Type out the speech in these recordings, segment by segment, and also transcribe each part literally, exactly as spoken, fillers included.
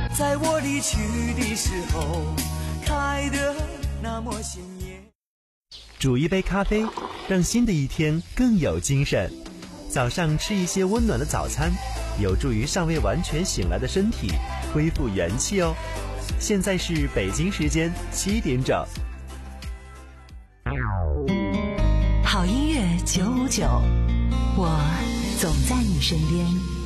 在我离去的时候开得那么鲜艳。 煮一杯咖啡，让新的一天更有精神。早上吃一些温暖的早餐，有助于尚未完全醒来的身体恢复元气哦。现在是北京时间七点整。 好音乐九五九，我总在你身边。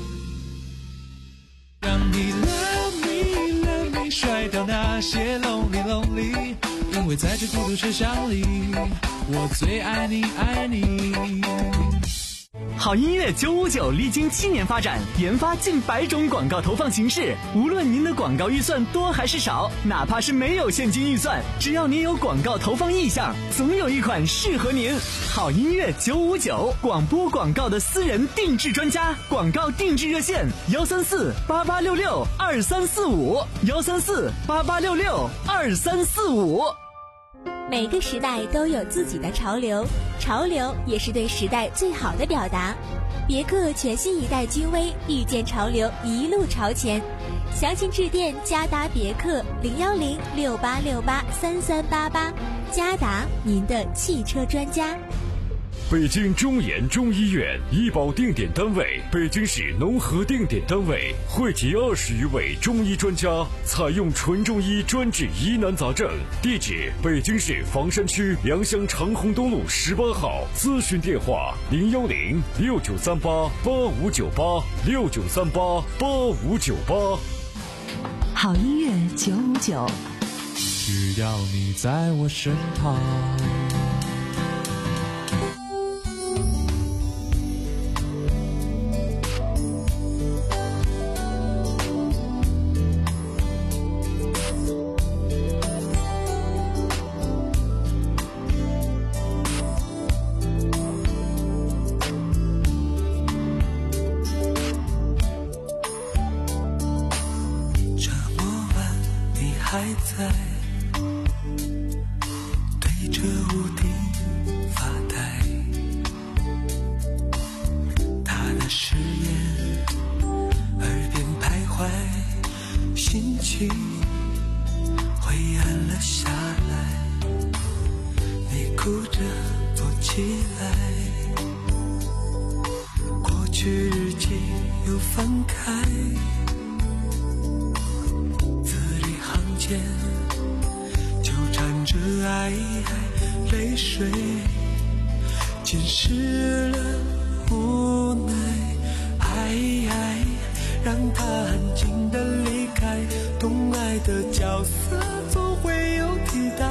让你 love me love me 甩掉那些 lonely lonely， 因为在这孤独车厢里，我最爱你爱你。 好音乐九五九历经七年发展，研发近百种广告投放形式。无论您的广告预算多还是少，哪怕是没有现金预算，只要您有广告投放意向，总有一款适合您。好音乐九五九，广播广告的私人定制专家，广告定制热线：幺三四八八六六二三四五，幺三四八八六六二三四五。 每个时代都有自己的潮流，潮流也是对时代最好的表达。别克全新一代君威，遇见潮流，一路朝前。详情致电嘉达别克零幺零六八六八三三八八，嘉达，您的汽车专家。 北京中研中医院医保定点单位，北京市农合定点单位，汇集二十余位中医专家，采用纯中医专治疑难杂症。地址：北京市房山区良乡长虹东路十八号。咨询电话：零幺零六九三八八五九八六九三八八五九八。 好音乐九五九， 只要你在我身旁。 还在对着屋顶发呆，他的誓言耳边徘徊，心情灰暗了下来，你哭着坐起来，过去日记又翻开，纠缠着爱，泪水浸湿了无奈，爱爱让他安静地离开，懂爱的角色总会有替代，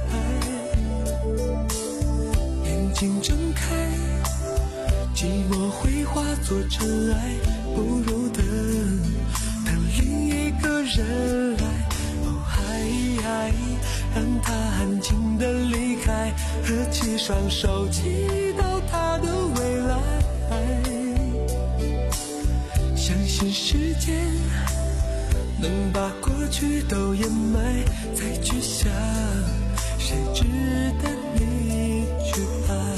眼睛睁开，寂寞会化作尘埃，不如等等另一个人来，爱让他安静地离开，合起双手祈祷他的未来，相信时间能把过去都掩埋，再去想谁值得你去爱。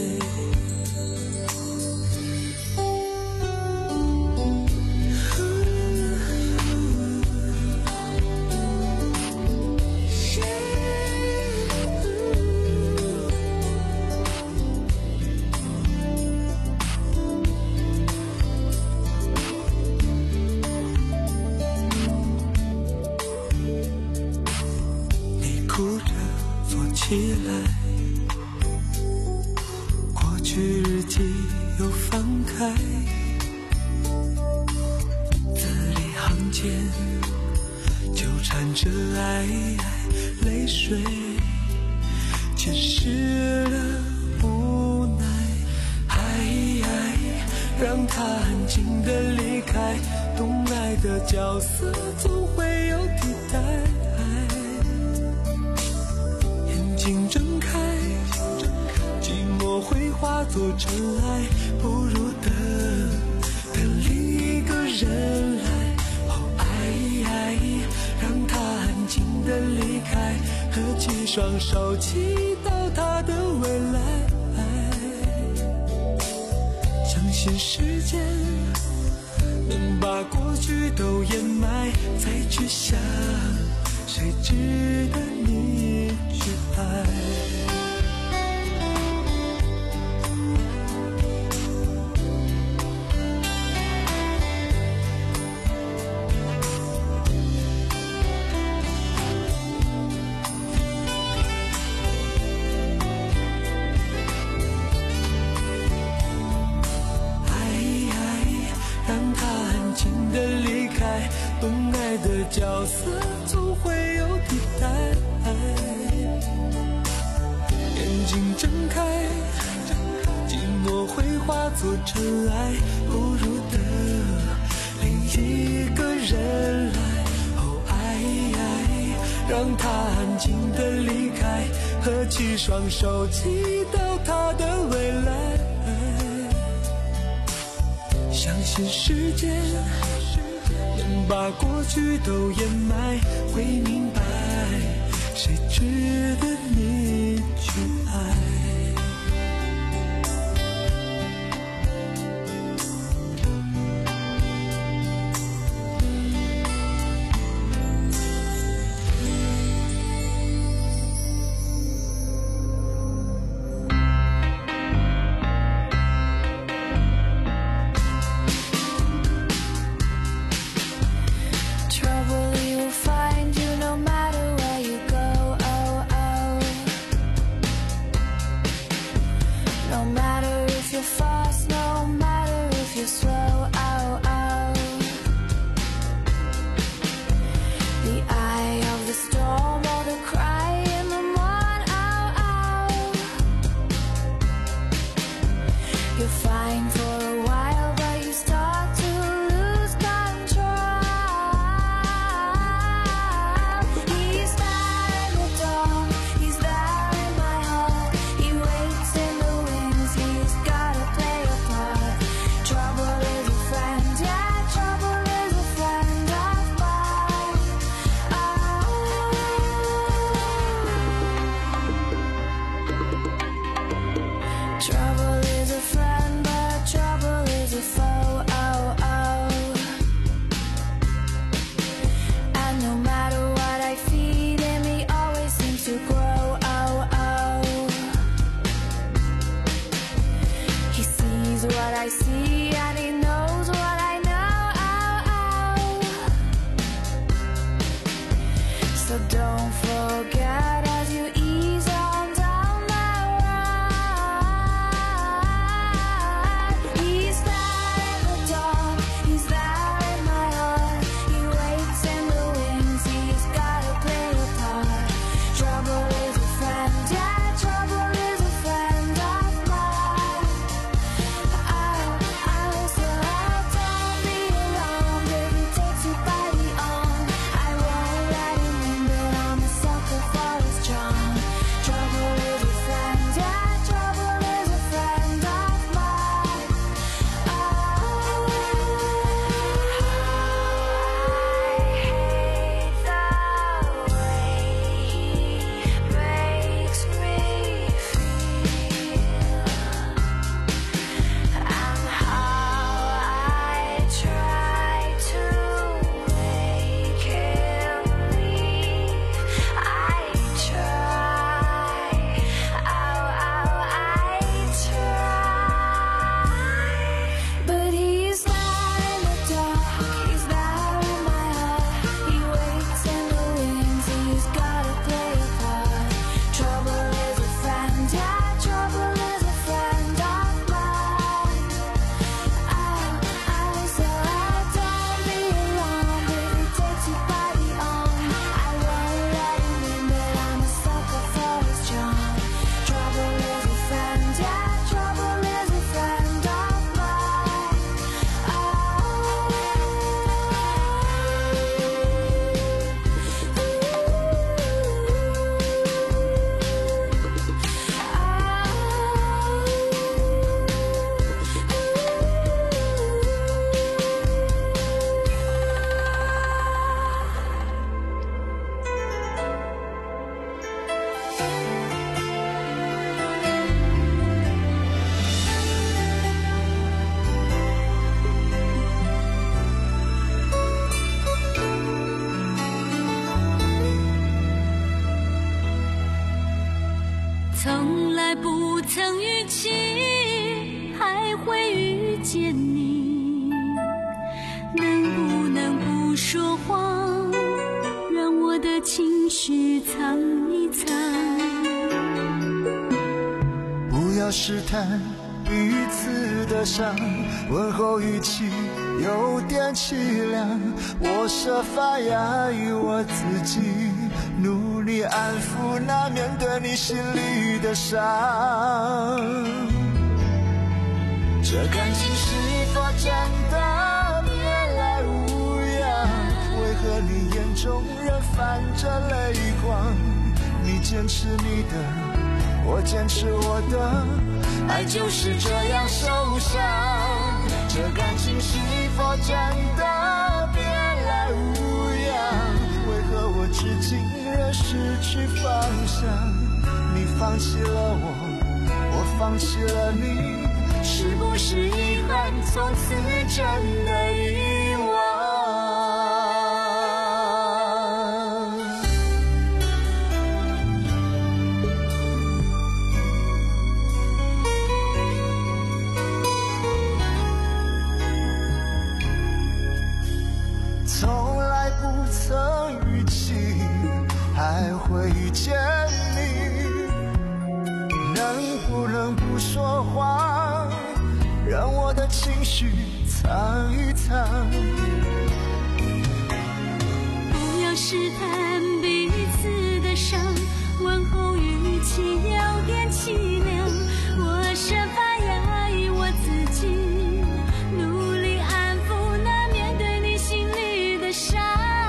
起来，过去日记又翻开，字里行间纠缠着爱，泪水浸湿了无奈，爱让他安静地离开，懂爱的角色总会有替代，眼睁开，寂寞会化作尘埃，不如等等另一个人来，哦爱爱让他安静地离开，合起双手祈祷他的未来，相信时间能把过去去都掩埋，再去想谁值得你去爱。本爱的角色总会有替代，眼睛睁开，寂寞会化作尘埃，不如等另一个人来。哦，爱爱，让他安静的离开，合起双手祈祷他的未来。相信时间能把过去都掩埋，会明白谁值得你去爱。 从来不曾预期还会遇见你，能不能不说谎，让我的情绪藏一藏。 不要试探彼此的伤，问候语气有点凄凉，我设法压抑我自己，努力安抚那面对你心里的伤。这感情是否真的别来无恙？为何你眼中仍泛着泪光？你坚持你的，我坚持我的，爱就是这样受伤。这感情是否真的别来无恙？为何我至今仍失去方向？你放弃了我，我放弃了你，是不是遗憾从此真的遗忘？从来不曾预期还会遇见你，能不能不说谎，让我的情绪藏一藏。 不要试探彼此的伤，问候语气有点凄凉，我设法压抑我自己，努力安抚那面对你心里的伤。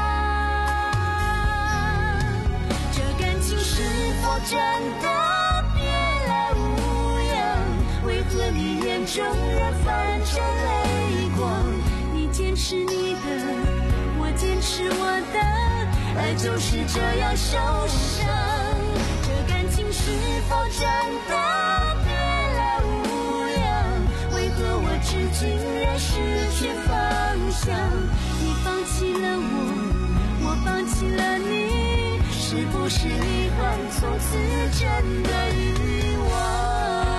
这感情是否真的别来无恙？为何你眼中仍泛着泪光？你坚持你的，我坚持我的，爱就是这样受伤。这感情是否真的别来无恙？为何我至今仍失去方向？你放弃了我，我放弃了你，是不是遗憾从此真的遗忘？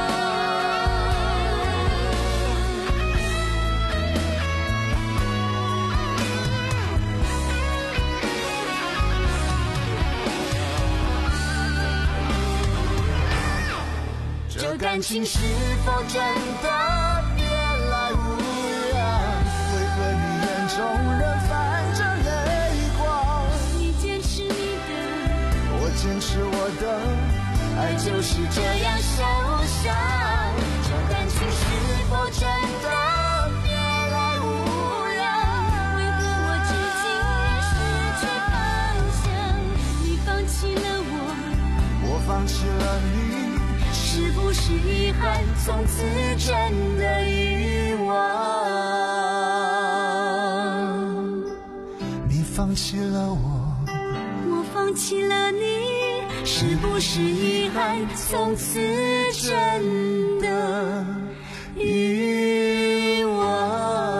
这感情是否真的别来无恙？为何你眼中仍泛着泪光？你坚持你的， 我坚持我的， 爱就是这样受伤。这感情是否真的别来无恙？为何我至今仍失去方向？你放弃了我， 我放弃了你， 是不是遗憾从此真的遗忘？ 你放弃了我， 我放弃了你，是不是遗憾从此真的遗忘？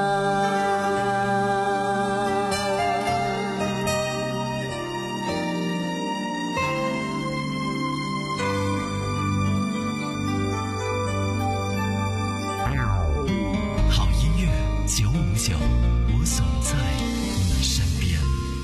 九五九，我总在你身边。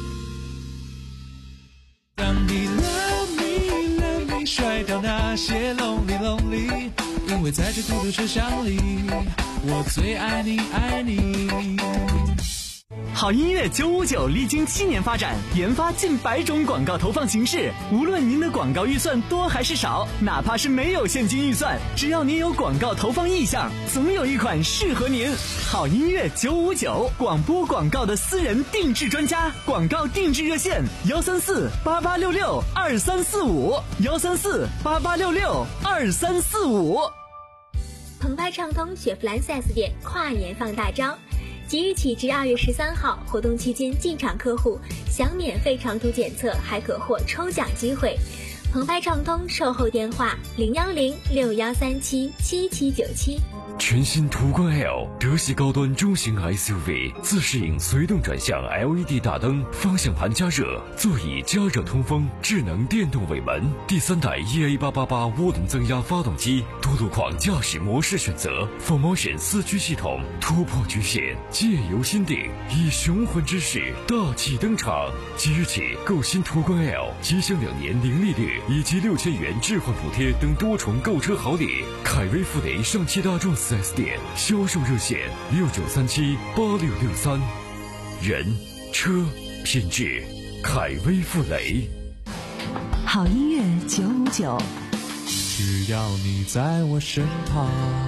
当你 love me love me 甩掉那些 lonely lonely， 因为在这孤独车厢里，我最爱你爱你。 好音乐九五九历经七年发展，研发近百种广告投放形式。无论您的广告预算多还是少，哪怕是没有现金预算，只要您有广告投放意向，总有一款适合您。好音乐九五九，广播广告的私人定制专家，广告定制热线：幺三四八八六六二三四五，幺三四八八六六二三四五。 澎湃畅通雪佛兰 四 S 店跨年放大招。即日起至二月十三号，活动期间进场客户享免费长途检测，还可获抽奖机会。澎湃畅通售后电话：零幺零六幺三七七七九七。 全新途观 L 德系高端中型 S U V， 自适应随动转向 L E D 大灯，方向盘加热，座椅加热通风，智能电动尾门，第三代 E A 八八八涡轮增压发动机，多路况驾驶模式选择 ，four motion 四驱系统，突破局限，借由心定，以雄浑之势大气登场。即日起购新途观 L， 即享两年零利率以及六千元置换补贴等多重购车好礼。凯威富雷上汽大众四 S 店销售热线六九三七八六六三。人车品质，凯威富雷。 好音乐九五九， 只要你在我身旁。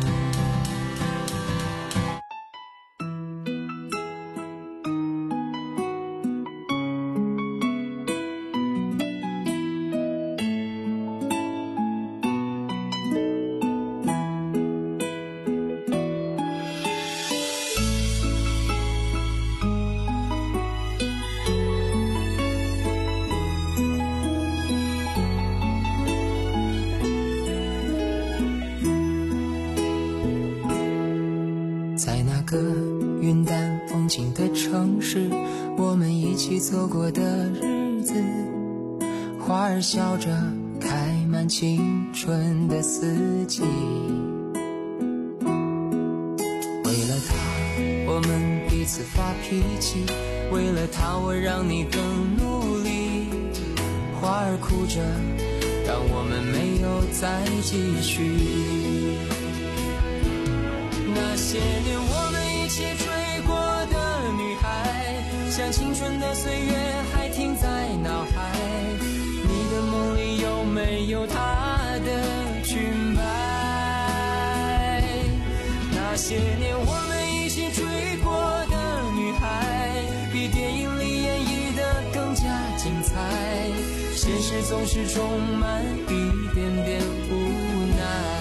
云淡风轻的城市，我们一起走过的日子，花儿笑着开满青春的四季。为了他我们彼此发脾气，为了他我让你更努力。花儿哭着让我们没有再继续。那些年我们一起追过的女孩，像青春的岁月还停在脑海。你的梦里有没有她的裙摆？那些年我们一起追过的女孩，比电影里演绎的更加精彩。现实总是充满一点点无奈。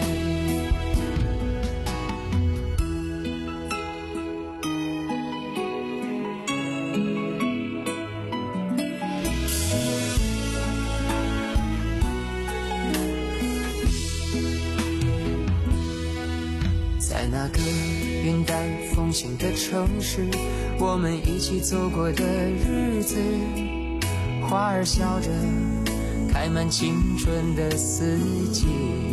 在那个云淡风轻的城市，我们一起走过的日子，花儿笑着开满青春的四季。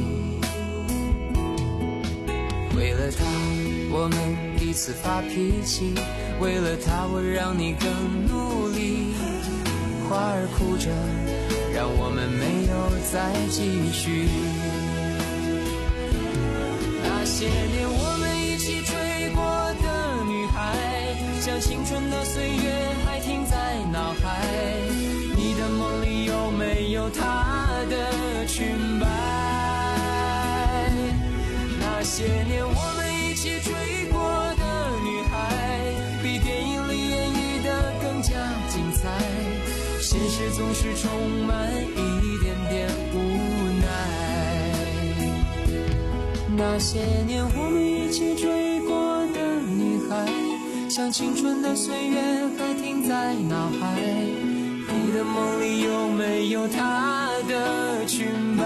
为了他我们彼此发脾气，为了他我让你更努力。花儿哭着让我们没有再继续。那些年我们一起追过的女孩，像青春的岁月还停在脑海。你的梦里有没有她的裙摆？那些年我们一起追过的女孩，比电影里演绎的更加精彩。现实总是充满一点点无奈。那些年我们一起追过的女孩，像青春的岁月还停在脑海。你的梦里有没有她的裙摆？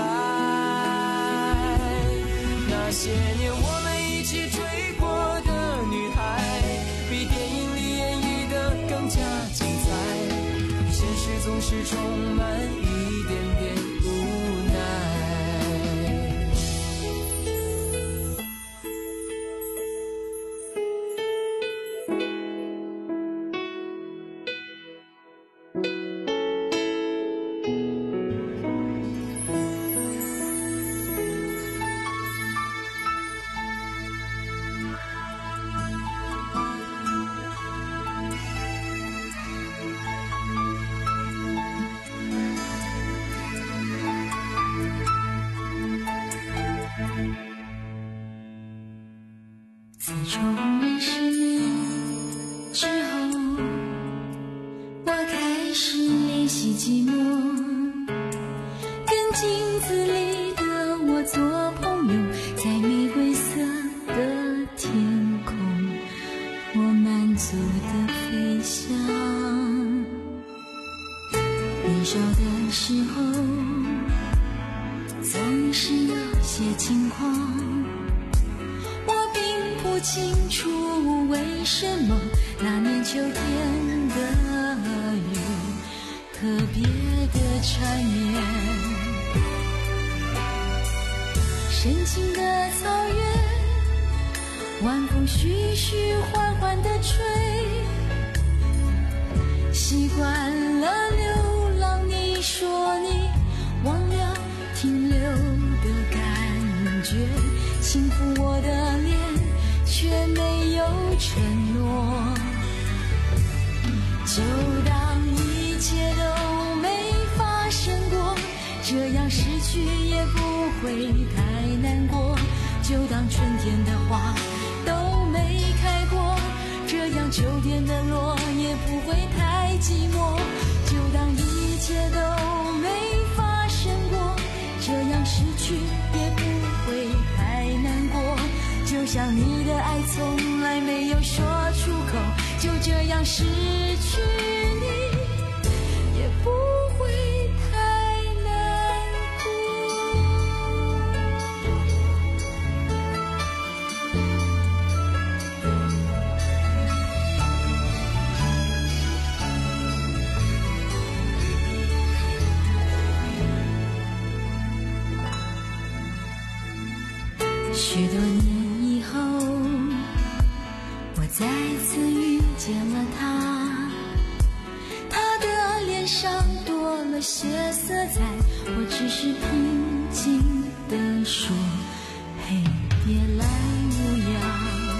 那些年我们一起追过的女孩，比电影里演绎的更加精彩。现实总是充满一点点无奈。 自从认识你之后，我开始练习寂寞，跟镜子里的我做朋友，在玫瑰色的天空，我满足的飞翔。年少的时候总是有些轻狂， 清楚为什么那年秋天的雨特别的缠绵。深情的草原，晚风徐徐缓缓地吹，习惯了流浪，你说你忘了停留的感觉，轻抚我的脸却没有承诺，就当一切都没发生过，这样失去也不会太难过，就当春天的花都没开过，这样秋天的落也不会太寂寞，就当一切都没发生过，这样失去也不会太难过，就像你的爱从来没有说出口，就这样失去你也不会太难过。许多年以后，我再次遇见了他，他的脸上多了些色彩，我只是平静地说，嘿，别来无恙。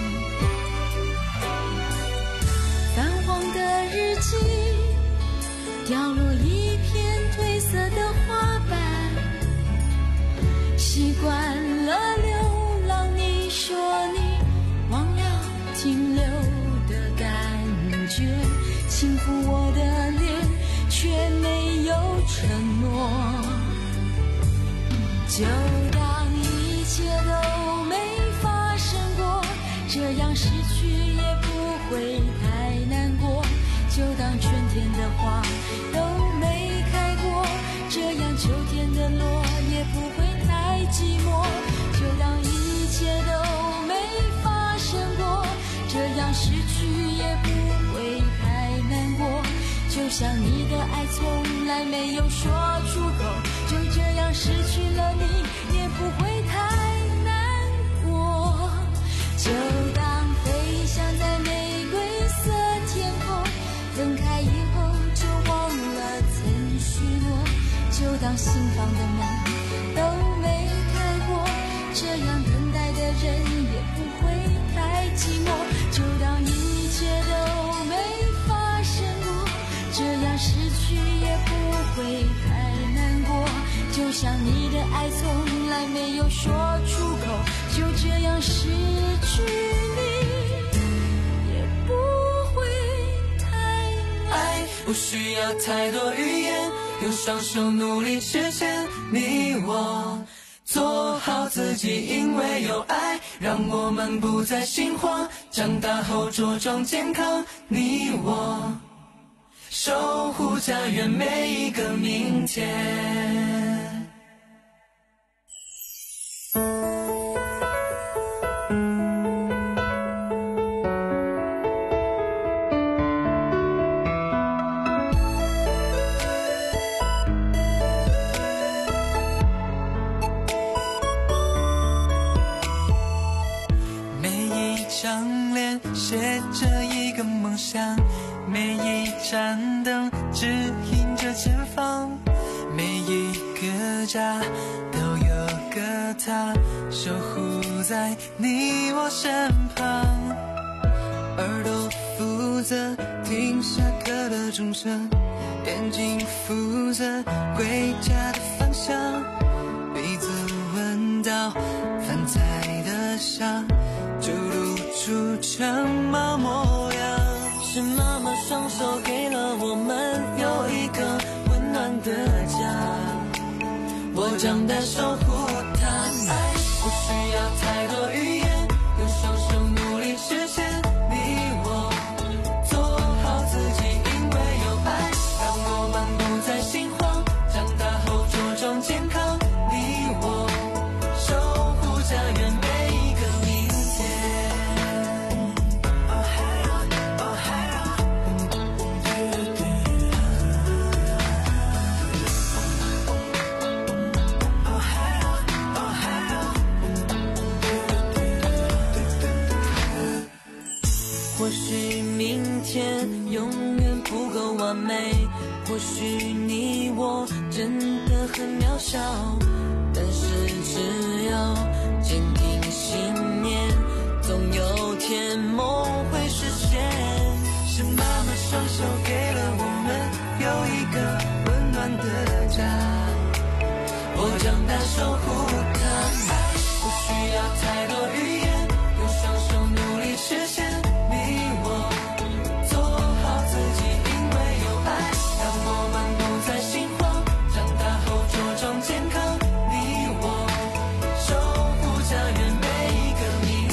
泛黄的日记，掉落一片褪色的花瓣，习惯了流浪，你说你忘了停留的感觉，轻抚我的脸却没有承诺，就当一切都没发生过，这样失去也不会太难过，就当春天的花都没开过，这样秋天的落也不会太寂寞，就当一切都没发生过，这样失去也不会太难过，就像你的爱从来没有说出口，就这样失去了你也不会太难过，就当飞翔在玫瑰色天空，分开以后就忘了曾许诺，就当心房的门都没开过，这样等待的人也不会太寂寞，就当一切都没发生过，这样失去也不会太难过，就像你的爱从来没有说出口，就这样失去你也不会太难。 爱不需要太多语言，用双手努力实现，你我做好自己，因为有爱让我们不再心慌，长大后茁壮健康，你我守护家园每一个明天。写着一个梦想，每一盏灯指引着前方，每一个家都有个他守护在你我身旁，耳朵负责听下课的钟声，眼睛负责回家的方向，鼻子闻到饭菜的香，就露出城堡模样，是妈妈双手给了我们有一个温暖的家，我将带守护它。爱不需要太多语言，用双手努力实现，你我做好自己，因为有爱让我们不再心慌，长大后茁壮健康，你我守护家园每一个明天。 或许你我真的很渺小，但是只要坚定信念，总有天梦会实现。是妈妈双手给了我们有一个温暖的家，我长大守护它，不需要太多语言，用双手努力实现。你我做好自己，因为有爱，让我们不再心慌，长大后茁壮健康。你我守护家园每一个明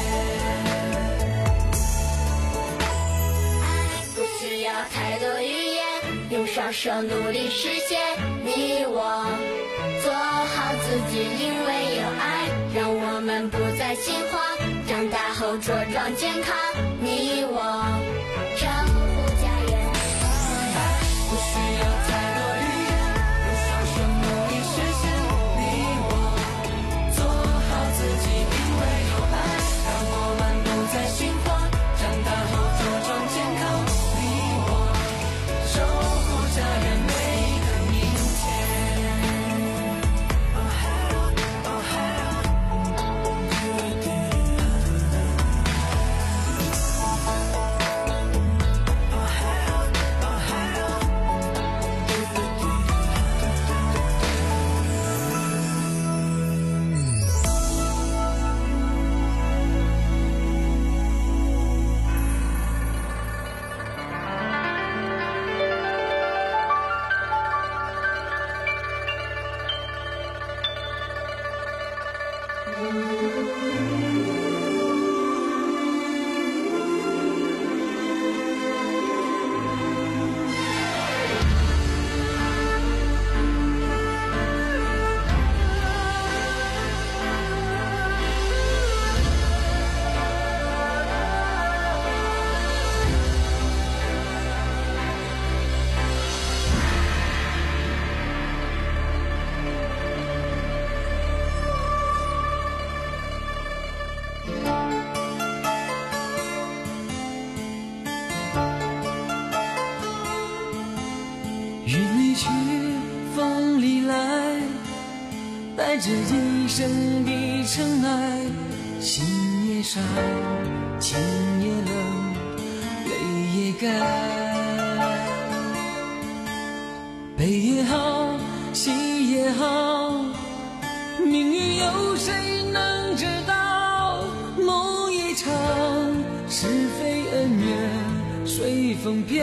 天。 爱不需要太多语言，用双手努力实现。你我做好自己，因为有爱，让我们不再心慌，长大后茁壮健康。你我守护家园。 爱不需要太多语言，用双手努力实现。你我做好自己，因为有爱，让我们不再心慌，长大后茁壮健康。你我守护家园每一个明天。 愿你去风里来，带着一生的尘埃，心也伤，情也冷，泪也干。悲也好，喜也好，命运有谁能知道？梦一场，是非恩怨随风飘。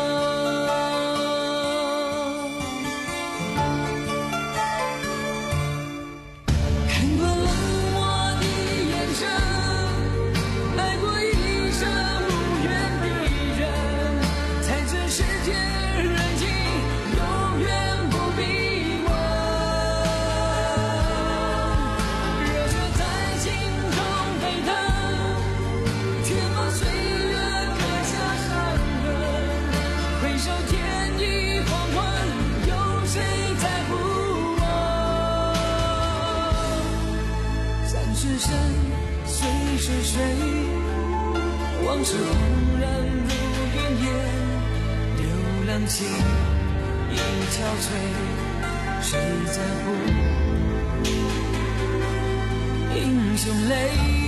是谁？往事轰然如云烟，流浪情已憔悴，谁在乎英雄泪？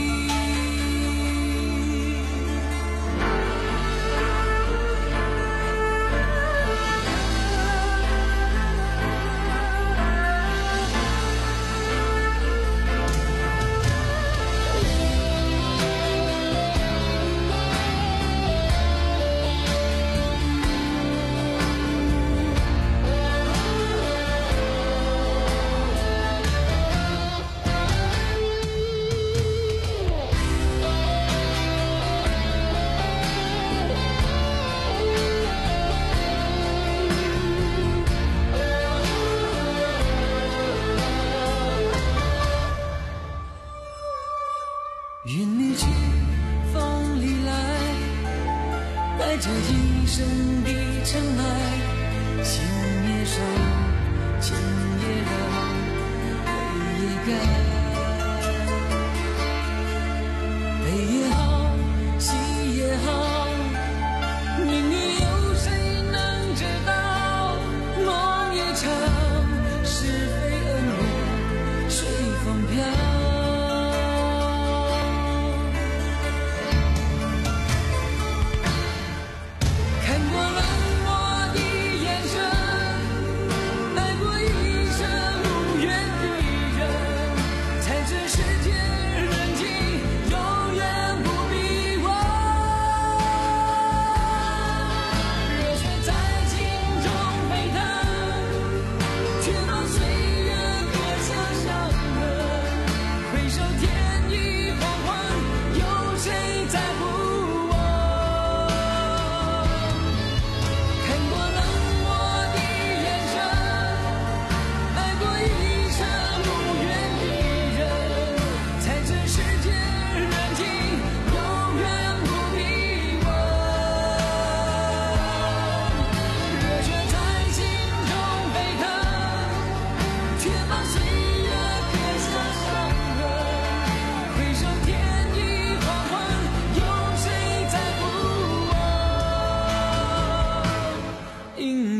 愿你去风里来，带着一生的尘埃，心也伤，情也冷，泪也干。悲也好，喜也好，命运有谁能知道？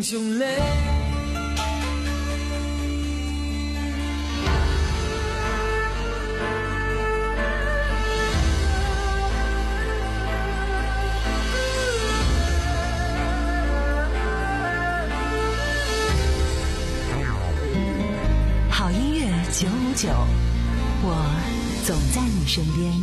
英雄泪。 好音乐九五九，我总在你身边。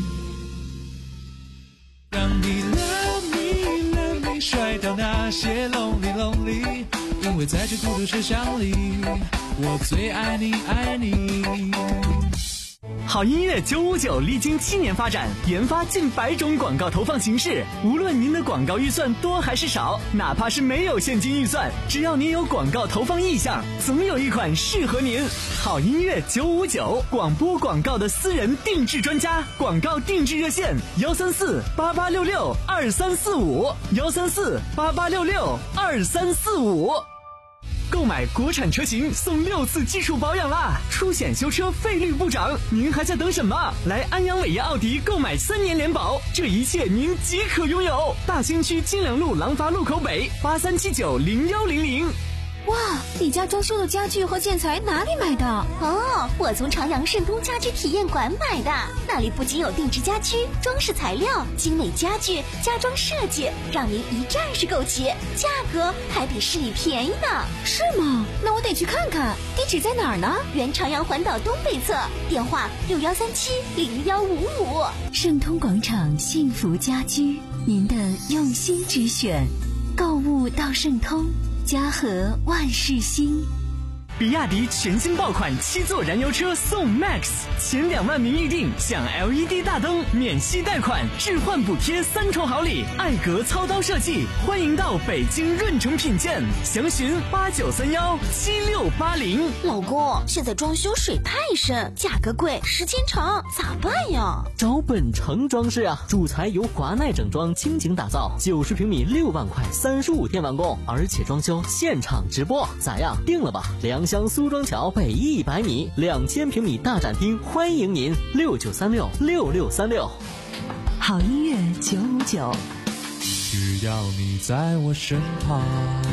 让你 love me love me 甩掉那些 lonely lonely， 因为在这孤独车厢里，我最爱你爱你。 好音乐九五九历经七年发展，研发近百种广告投放形式。无论您的广告预算多还是少，哪怕是没有现金预算，只要您有广告投放意向，总有一款适合您。好音乐九五九，广播广告的私人定制专家，广告定制热线幺三四八八六六二三四五幺三四八八六六二三四五。购买国产车型送六次基础保养啦，出险修车费率不涨，您还在等什么？来安阳伟业奥迪购买三年联保，这一切您即可拥有。大兴区金良路廊坊路口北八三七九零幺零零。 哇，你家装修的家具和建材哪里买的？ 哦，我从朝阳盛通家居体验馆买的，那里不仅有定制家居、装饰材料、精美家具、家装设计，让您一站式购齐，价格还比市里便宜呢。 是吗？那我得去看看。地址在哪儿呢？ 原朝阳环岛东北侧，电话六幺三七零幺五五。 盛通广场幸福家居，您的用心之选，购物到盛通，家和万事兴。 比亚迪全新爆款七座燃油车送 Max， 前两万名预定享 L E D 大灯、免息贷款、置换补贴三重好礼，艾格操刀设计，欢迎到北京润城品鉴，详询八九三幺七六八零。 老公，现在装修水太深，价格贵，时间长，咋办呀？ 找本城装饰啊，主材由华奈整装倾情打造，九十平米六万块，三十五天完工，而且装修现场直播，咋样？定了吧？良乡苏庄桥北一百米，两千平米大展厅，欢迎您六九三六六六三六。 好音乐九五九， 只要你在我身旁。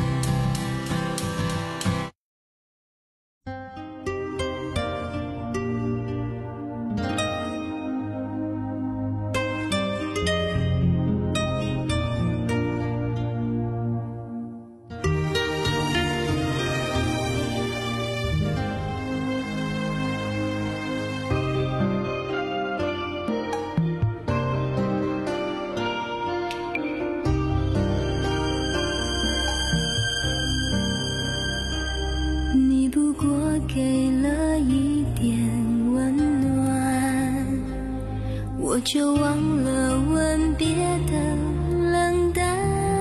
给了一点温暖，我就忘了吻别的冷淡。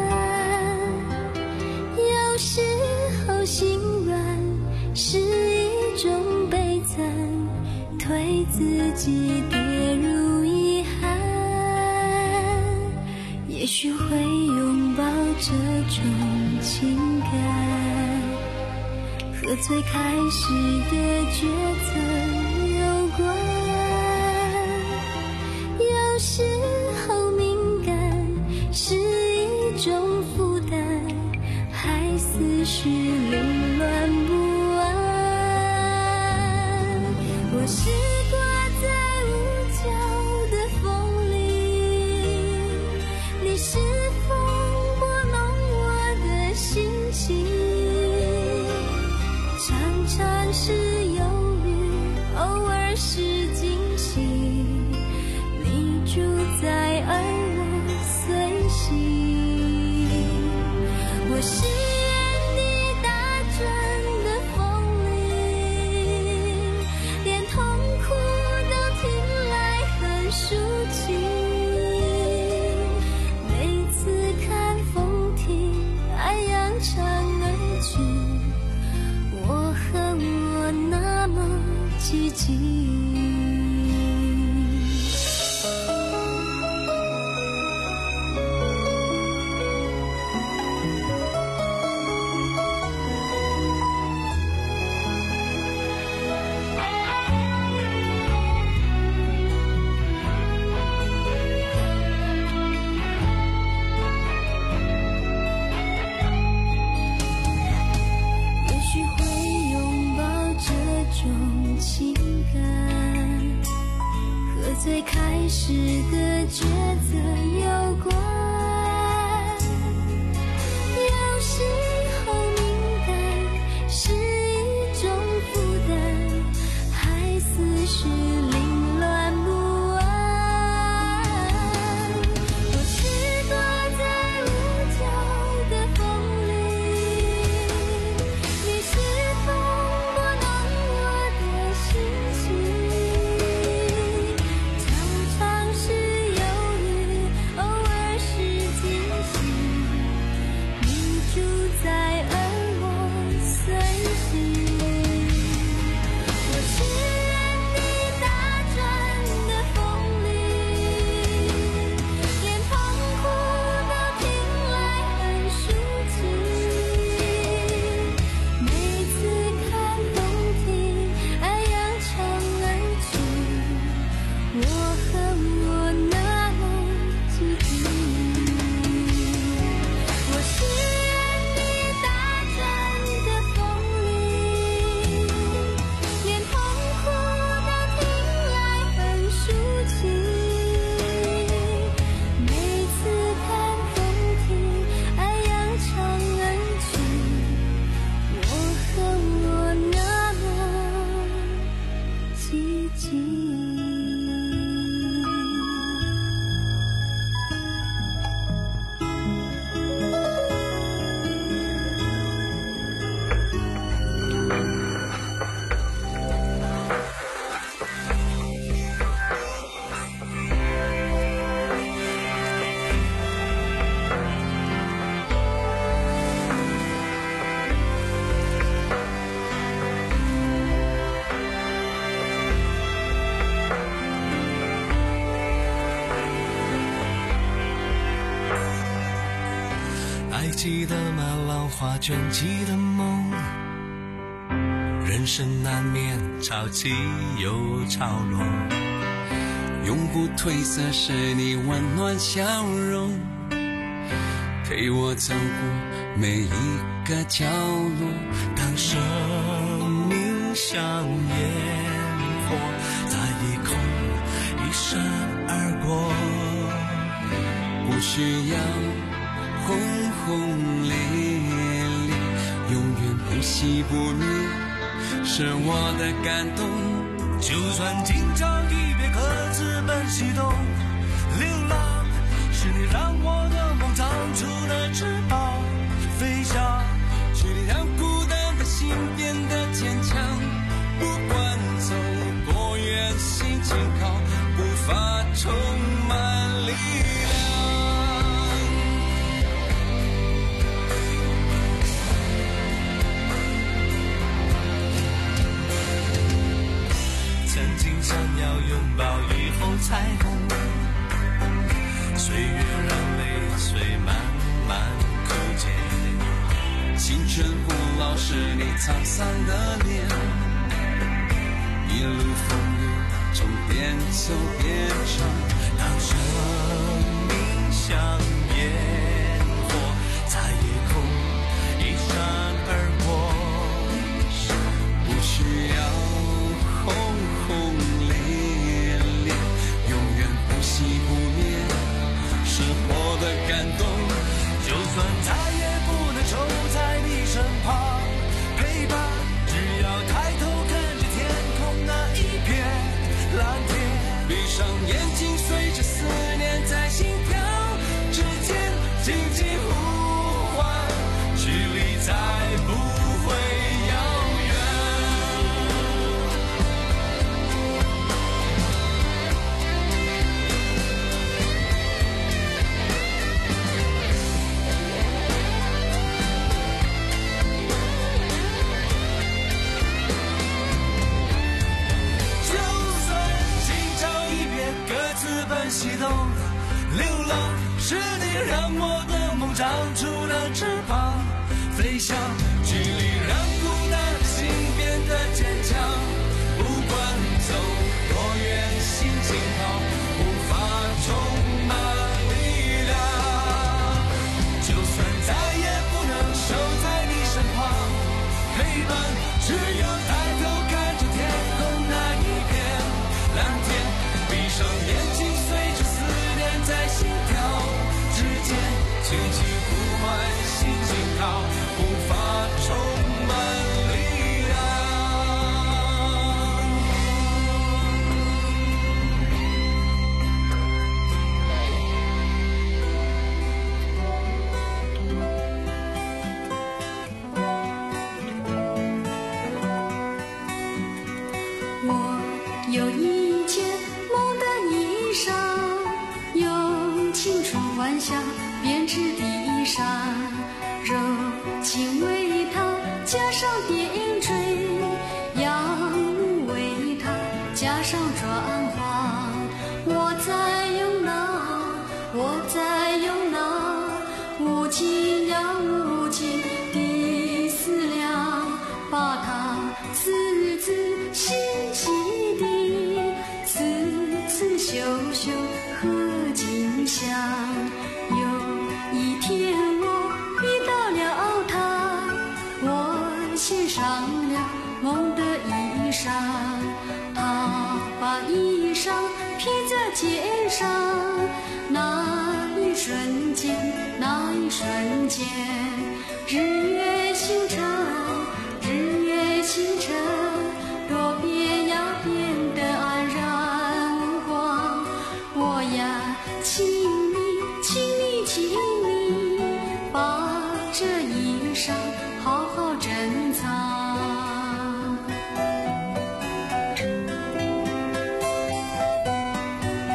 有时候心软是一种悲惨，推自己跌入遗憾。也许会拥抱这种情感，和最开始的抉择有关。有时候敏感是一种负担，害思绪凌乱不安。我是挂在屋角的风里，你是风拨弄我的心情，常常是忧郁，偶尔是惊喜，你住在而我随行。我是原地打转的风铃，连痛苦都听来很抒情。每次看风停，爱扬长而去，我和我那么寂静。 记得吗？浪花卷起的梦，人生难免潮起又潮落，永不褪色是你温暖笑容，陪我走过每一个角落。当生命像烟火，在夜空一闪而过，不需要轰轰烈烈，永远不熄不灭，是我的感动。就算今朝一别，各自奔西东，流浪是你让我的梦长出了翅膀，飞翔是你让孤单的心变得坚强。不管走多远，心情靠步伐充满力量。曾经想要拥抱雨后彩虹，岁月让泪水慢慢枯竭，青春不老是你沧桑的脸，一路风雨中边走边唱。当生命像烟火，在夜空一闪而过，不需要轰轰烈烈，永远不熄不灭，是我的感动。就算再也不能守在你身旁陪伴，只要抬头看着天空那一片蓝天，闭上眼睛随着思念在心跳之间轻轻呼唤，距离再不会遥远。西东，流浪是你让我的梦长出了翅膀，飞翔距离让孤单的心变得坚强。不管走多远，心情好，步伐充满力量。就算再也不能守在你身旁陪伴，只要抬头看着天空那一片蓝天，闭上眼睛在心跳之间轻轻呼唤，心情好，步伐充满力量。 我有一件梦的衣裳，青春晚霞编织地上，柔情为它加上点缀，阳露为它加上转化。我在用那，我在用那无尽呀无尽的思量，把它字字细细地，字字修修合景象。有一天我遇到了他，我献上了梦的衣裳，他把衣裳披在肩上，那一瞬间，那一瞬间，日月星辰，日月星辰，多变呀变得黯然无光。我呀请你请你请你把这衣裳好好珍藏。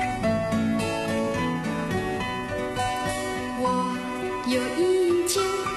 我有一件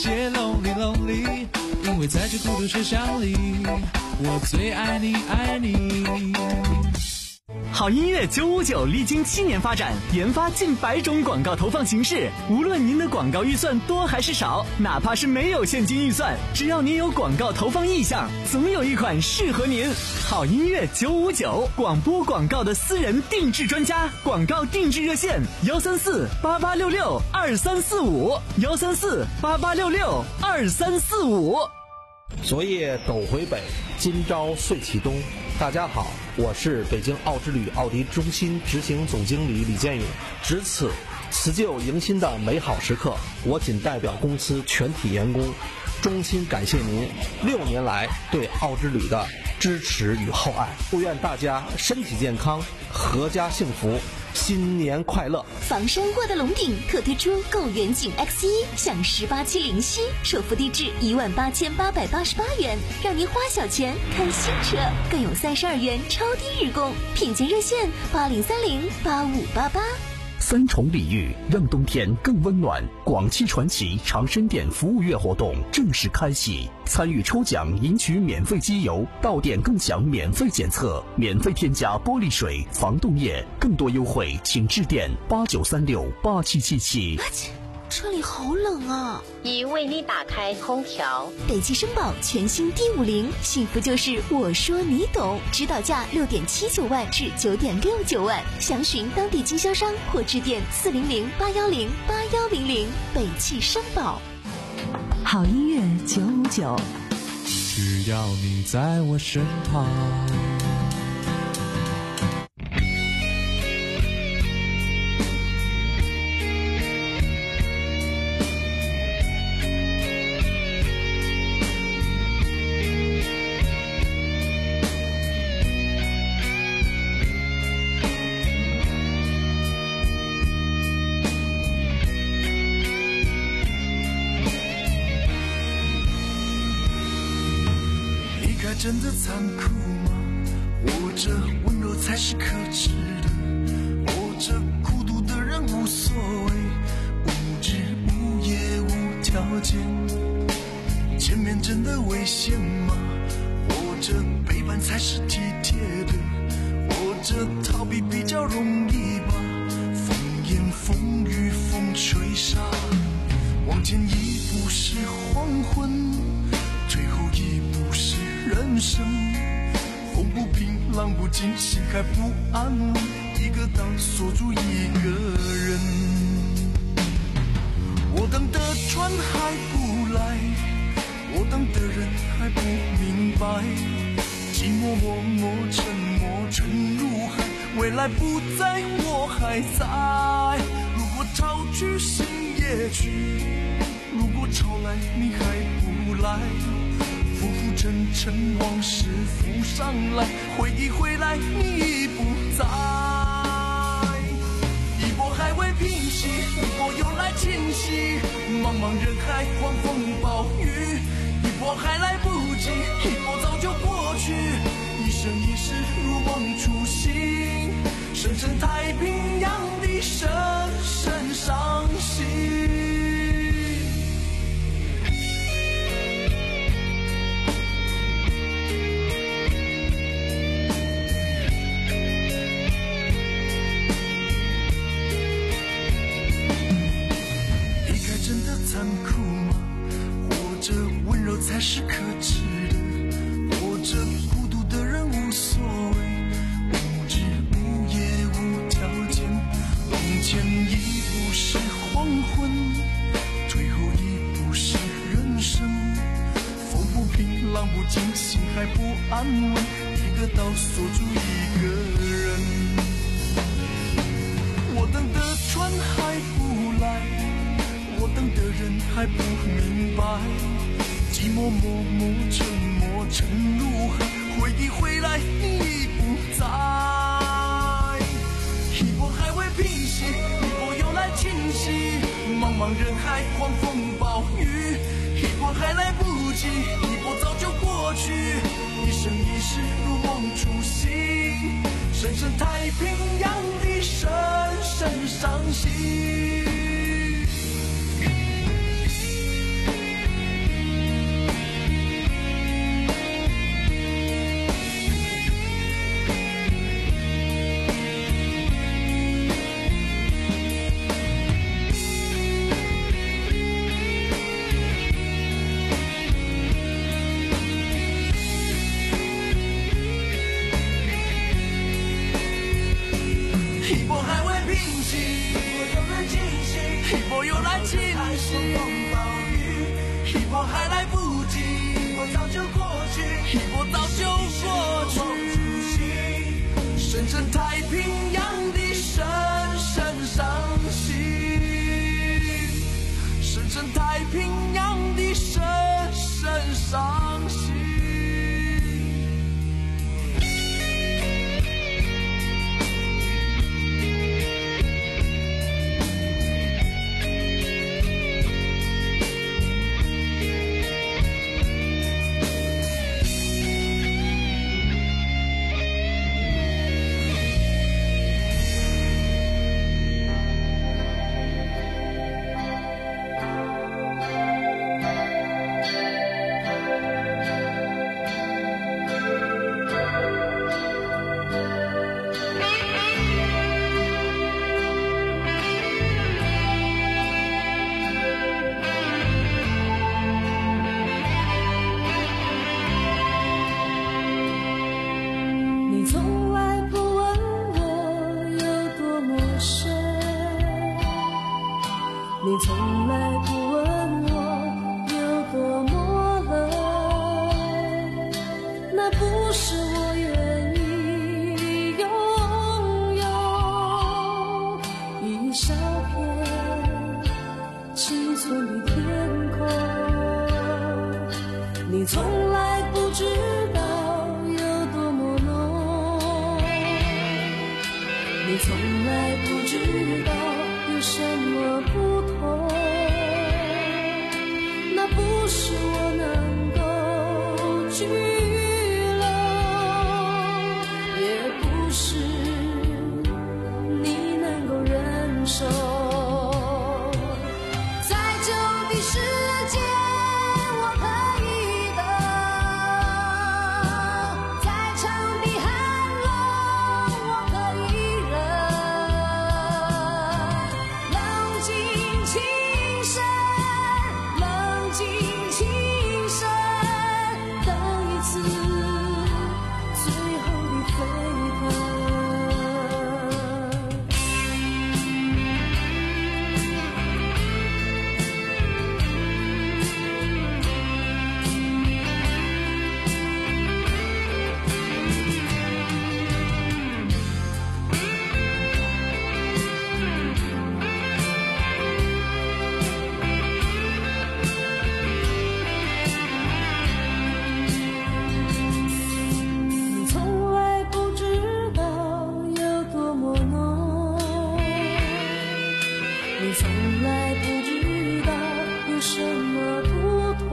些 lonely lonely， 因为在这孤独车厢里，我最爱你爱你。 好音乐九五九历经七年发展，研发近百种广告投放形式。无论您的广告预算多还是少，哪怕是没有现金预算，只要您有广告投放意向，总有一款适合您。好音乐九五九，广播广告的私人定制专家，广告定制热线：幺三四八八六六二三四五，幺三四八八六六二三四五。 昨夜斗回北，今朝岁启东。大家好，我是北京奥之旅奥迪中心执行总经理李建勇。值此辞旧迎新的美好时刻，我仅代表公司全体员工衷心感谢您六年来对奥之旅的支持与厚爱，祝愿大家身体健康，阖家幸福，新年快乐！ 房山过的龙顶特推出购远景 X 一，享十八期零息，首付低至一万八千八百八十八元，让您花小钱看新车，更有三十二元超低日供，品鉴热线八零三零八五八八。 三重礼遇，让冬天更温暖。广汽传祺长深店服务月活动正式开启，参与抽奖赢取免费机油，到店更享免费检测，免费添加玻璃水、防冻液，更多优惠请致电八九三六八七七七。 车里好冷啊！ 已为你打开空调。 北汽绅宝全新 D 五零，幸福就是我说你懂，指导价六点七九万至九点六九万，详询当地经销商或致电四零零八幺零八幺零零。北汽绅宝。 好音乐九五九， 只要你在我身旁。真的残酷吗？活着温柔才是可耻的，活着孤独的人无所谓，无日无夜无条件。见面真的危险吗？活着陪伴才是体贴的，活着逃避比较容易吧。风言风语风吹沙，往前一步是黄昏，最后一步是人生。风不平浪不静，心还不安稳，一个岛锁住一个人。我等的船还不来，我等的人还不明白，寂寞默默沉默沉入海，未来不在我还在。如果潮去心也去，如果潮来你还不来，浮浮沉沉往事浮上来，回忆回来你已不在。一波还未平息，一波又来侵袭，茫茫人海狂风暴雨，一波还来不及，一波早就过去。一生一世如梦初醒，深深太平洋的深深伤心。残酷吗？活着温柔才是可耻的，活着孤独的人无所谓，无日无夜无条件。往前一步是黄昏，最后一步是人生。风不平浪不静，心还不安稳，一个岛锁住一个人。我等的船还不来，我等的人还不明白，寂寞默默沉默沉入海，回忆回来你已不在。一波还未平息，一波又来侵袭，茫茫人海狂风暴雨，一波还来不及，一波早就过去。一生一世如梦初醒，深深太平洋的深深伤心。 风暴雨，一波还来不及，一波早就过去，一波早就过去。深深太平洋的深深伤心，深深太平洋的深深伤心。 你从来不问我有多么冷，那不是我愿意拥有一小片清纯的天空。你从来不知道有多么浓，你从来不知道有什么不同，那不是我能够拘留，也不是你能够忍受。再久的时间我可以等，再长的寒冷我可以忍，冷静轻声，冷静轻声，等一次最后的沸腾。你从来不知道有多么浓，你从来不知道有什么不同，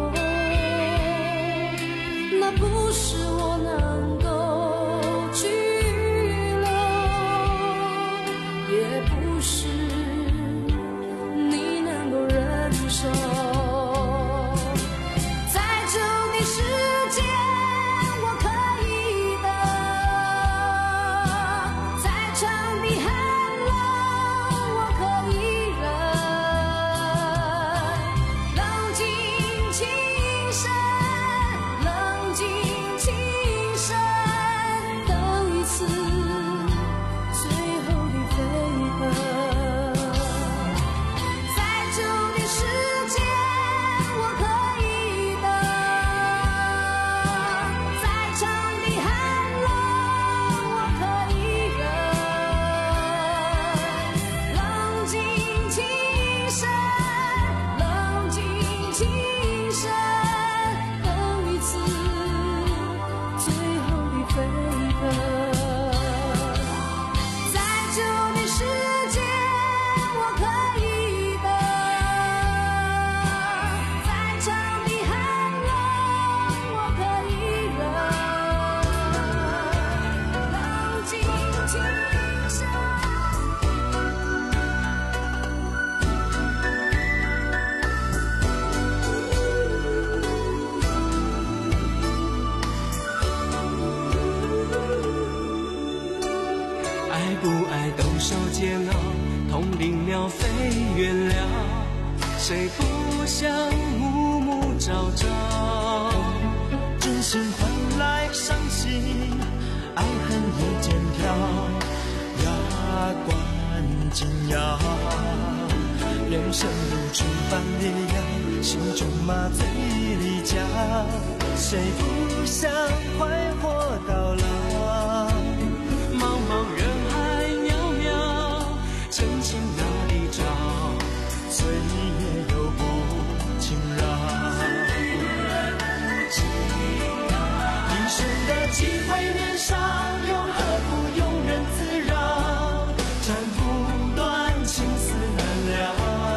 那不是我能够拘留，也不是你能够忍受。再久的时间我可以等，再长的寒冷我可以忍，冷静轻声，冷静轻声，等一次最后的沸腾。再久的时间我可以等，再长的寒冷我可以忍，冷静轻声，冷静轻声，等一次最后的沸腾。再久的时间我可以等，再长的寒冷我可以忍，冷静轻声。 爱不爱都受煎熬，痛领了飞远了，谁不想暮暮朝朝？真心换来伤心，爱恨一肩挑，牙关紧咬。 人生如纸般烈阳，心中麻醉离家，谁不想快活到老？茫茫人海渺渺，真情哪里找？岁月又不轻饶。一生的机会年少，又何苦庸人自扰？斩不断，情丝难了。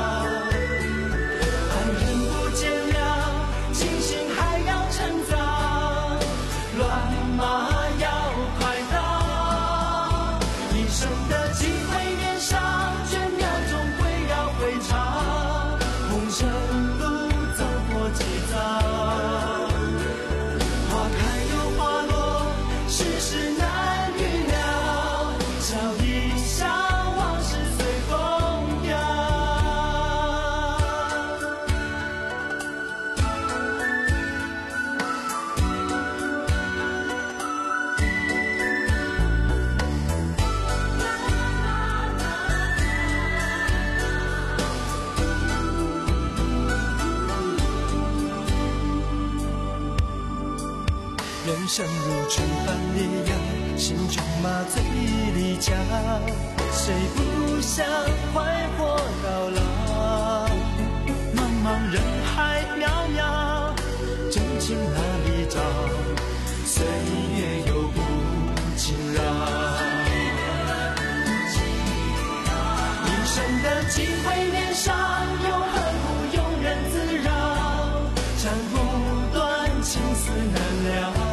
爱人不见了，清醒还要趁早，乱马要快到。一生的机会年少，倦鸟终归要回巢。红尘路走过几遭。人生如纸般烈阳，心中麻醉离家，谁不想快活到老？茫茫人海渺渺，真情哪里找？岁月又不轻饶。一生的机会年少，又何苦庸人自扰？斩不断，情丝难了。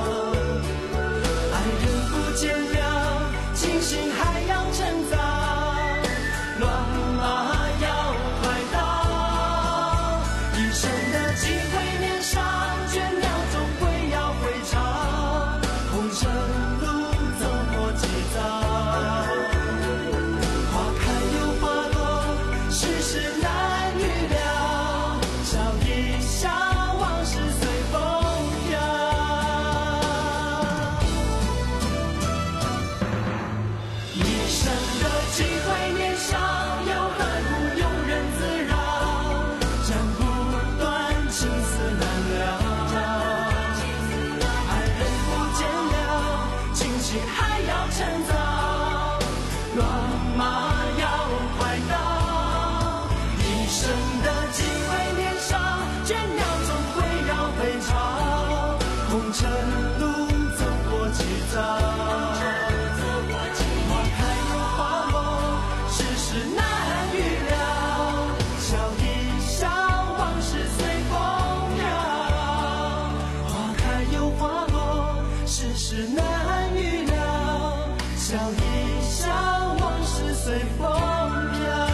见了，清醒还要趁早，乱马要快到。一生的机会年少，倦鸟终归要回巢。红尘路走过几遭，花开又花落，世事难预料。笑一笑，往事随风飘。机会年少，又何苦庸人自扰？斩不断，情丝难了。爱人不见了，清醒还要趁早，乱马要快到。一生的机会年少，倦鸟终归要回巢。红尘路走过几遭。事难预料，笑一笑，往事随风飘。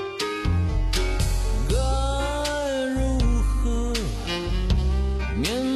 面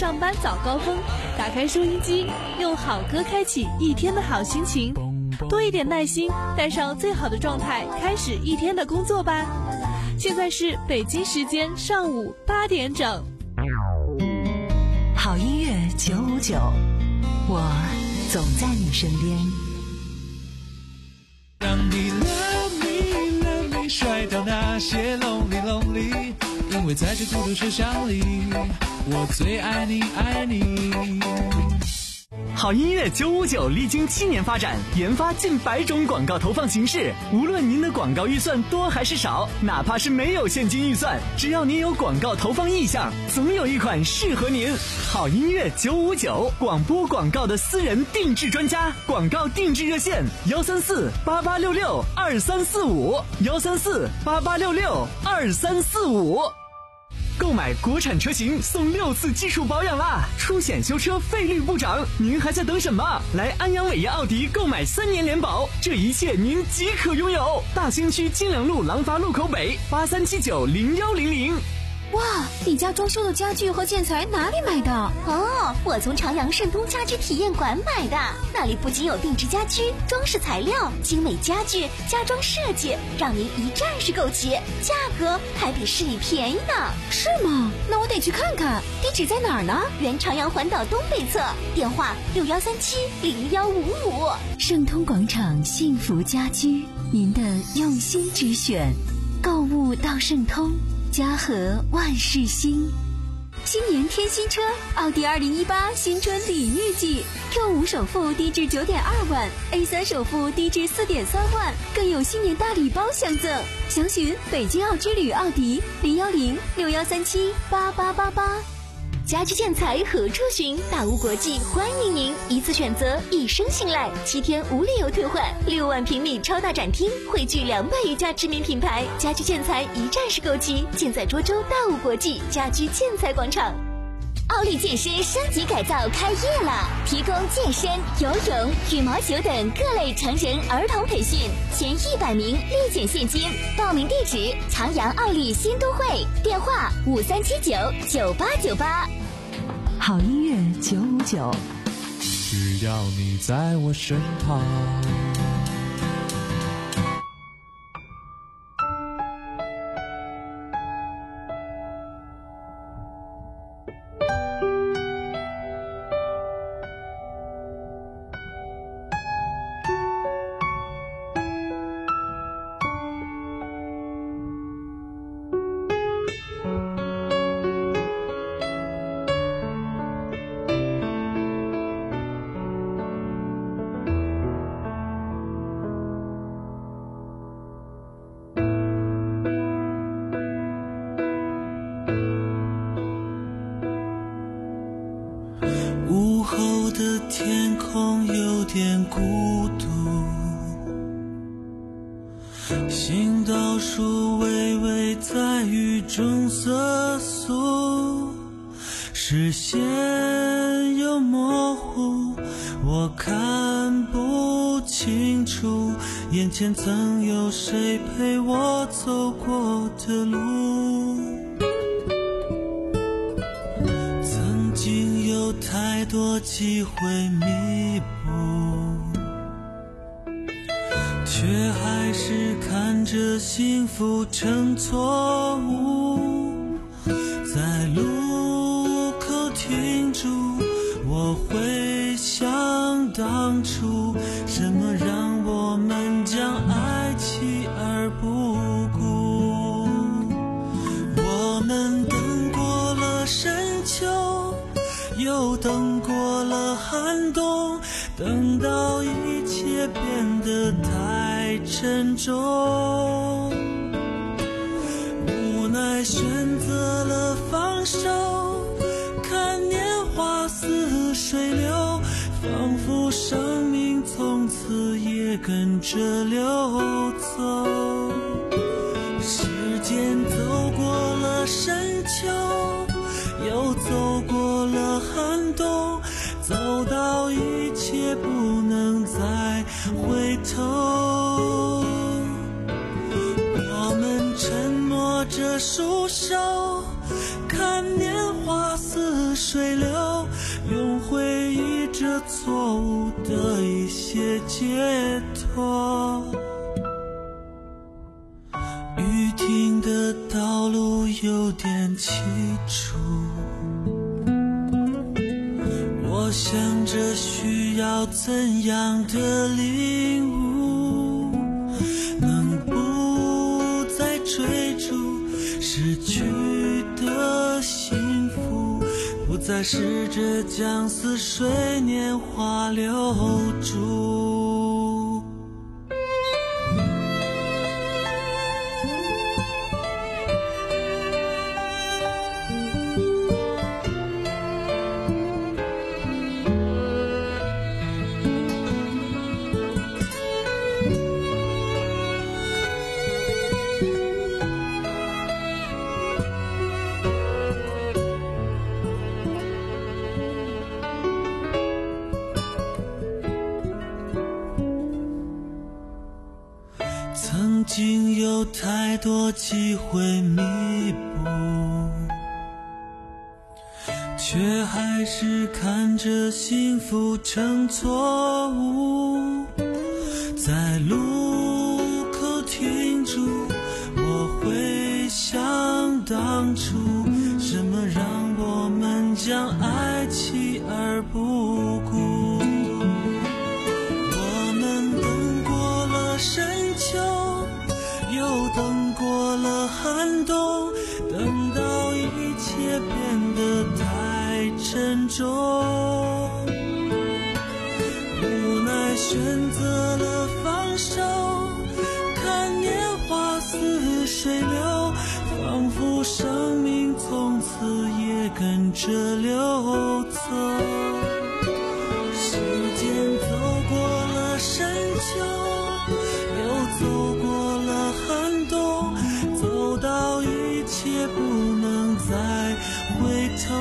上班早高峰，打开收音机，用好歌开启一天的好心情，多一点耐心，带上最好的状态，开始一天的工作吧。现在是北京时间上午八点整。 好音乐九五九，我总在你身边。 让你 love me love me 甩掉那些 lonely lonely， 因为在这孤独世上里，我最爱你爱你。 好音乐九五九历经七年发展，研发近百种广告投放形式。无论您的广告预算多还是少，哪怕是没有现金预算，只要您有广告投放意向，总有一款适合您。好音乐九五九，广播广告的私人定制专家，广告定制热线：幺三四八八六六二三四五，幺三四八八六六二三四五。购买国产车型送六次技术保养啦，出险修车费率不涨，您还在等什么？来安阳伟业奥迪购买三年联保，这一切您即可拥有。大兴区金良路廊坊路口北八三七九零幺零零。 哇，你家装修的家具和建材哪里买的？哦，我从长阳盛通家居体验馆买的。那里不仅有定制家居、装饰材料、精美家具、家装设计，让您一站式购齐，价格还比市里便宜呢。是吗？那我得去看看。地址在哪儿呢？原长阳环岛东北侧，电话六幺三七零幺五五。 盛通广场幸福家居，您的用心之选，购物到盛通。家和万事兴，新年添新车，奥迪二零一八新春礼遇季 ，Q 五首付低至九点二万 ，A 三首付低至四点三万，更有新年大礼包相赠。详询北京奥之旅奥迪零幺零六幺三七八八八八。 家居建材何处寻？大屋国际欢迎您，一次选择，一生信赖，七天无理由退换，六万平米超大展厅，汇聚两百余家知名品牌，家居建材一站式购齐，尽在涿州大屋国际家居建材广场。奥利健身升级改造开业了，提供健身、游泳、羽毛球等各类成人儿童培训，前一百名立减现金。报名地址：长阳奥利新都会，电话五三七九九八九八。 好音乐九五九， 只要你在我身旁。午后的天空有点孤独，行道树微微在雨中瑟缩，视线又模糊，我看不清楚眼前曾有谁陪我走过的路。曾经有太多机会弥补，却还是看着幸福成错误。在路口停住，我会想当初，什么让我们将爱弃而不顾。我们等过了深秋，又等过了寒冬，等到一切变得太沉重，无奈选择了放手，看年华似水流，仿佛生命从此也跟着流走。时间走过了深秋，又走过了寒冬，走到一切不能再回头。我们沉默着束手，看年华似水流， 错误的一些解脱。雨停的道路有点凄楚，我想着需要怎样的领悟，能不再追逐失去的幸福，不再试着将似水年华留住。曾经有太多机会弥补，却还是看着幸福成错误。在路口停住，我会想当初，什么让我们将爱弃而不顾。我们等过了深秋，又等过了寒冬，等到一切变得太沉重，无奈选择了放手，看年华似水流，仿佛生命从此也跟着流走。时间走过了深秋，又走过了寒冬，走到一切不能再回头。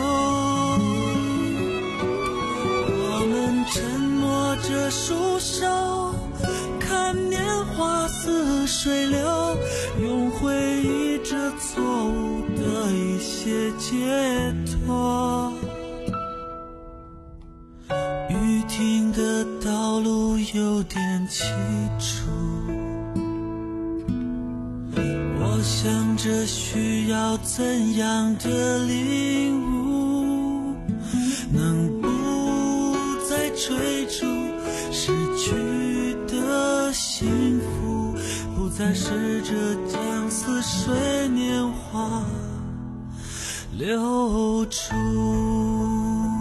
我们沉默着束手，看年华似水流，用回忆这错误的一些解脱。雨停的道路有点凄楚，我想着需要怎样的领悟，能不再追逐失去的幸福，不再试着将似水年华留住。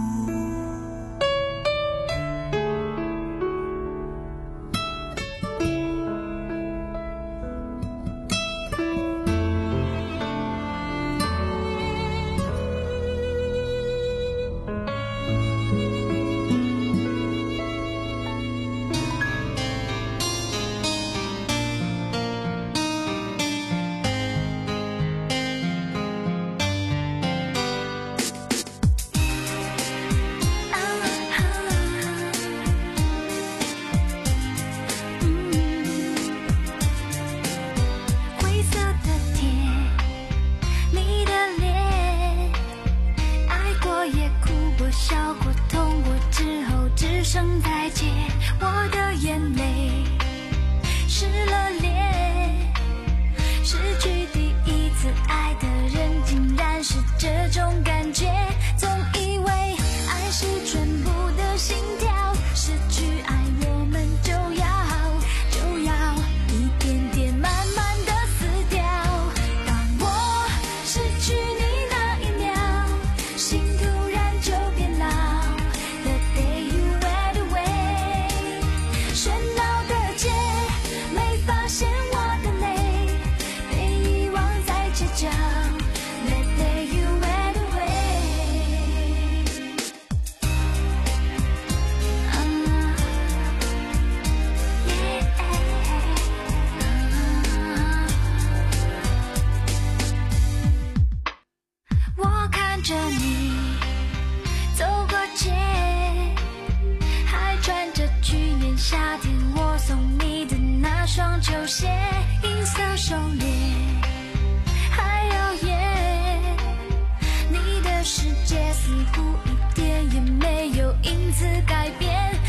球鞋，银色手链，还有夜，你的世界似乎一点也没有因此改变。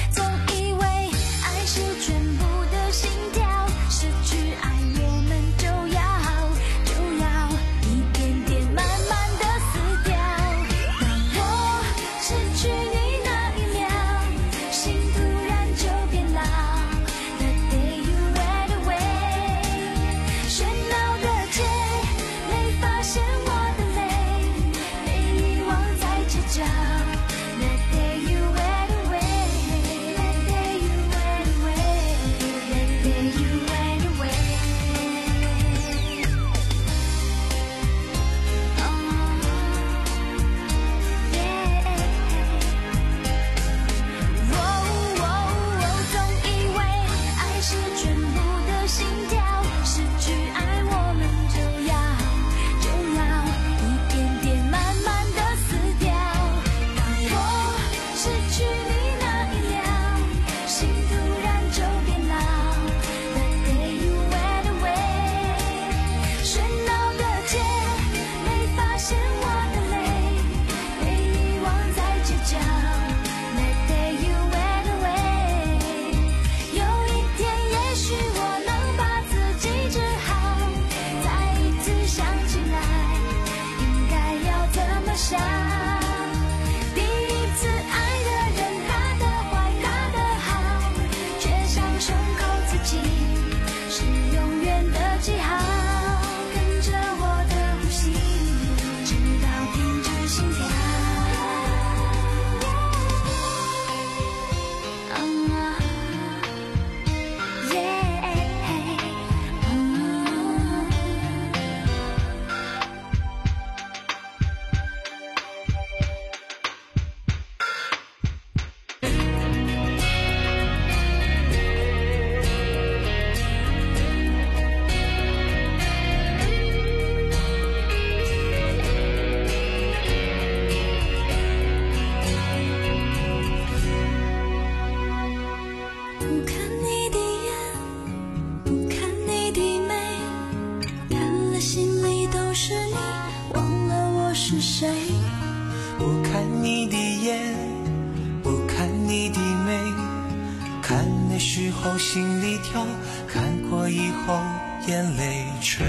候心里跳，看过以后眼泪垂。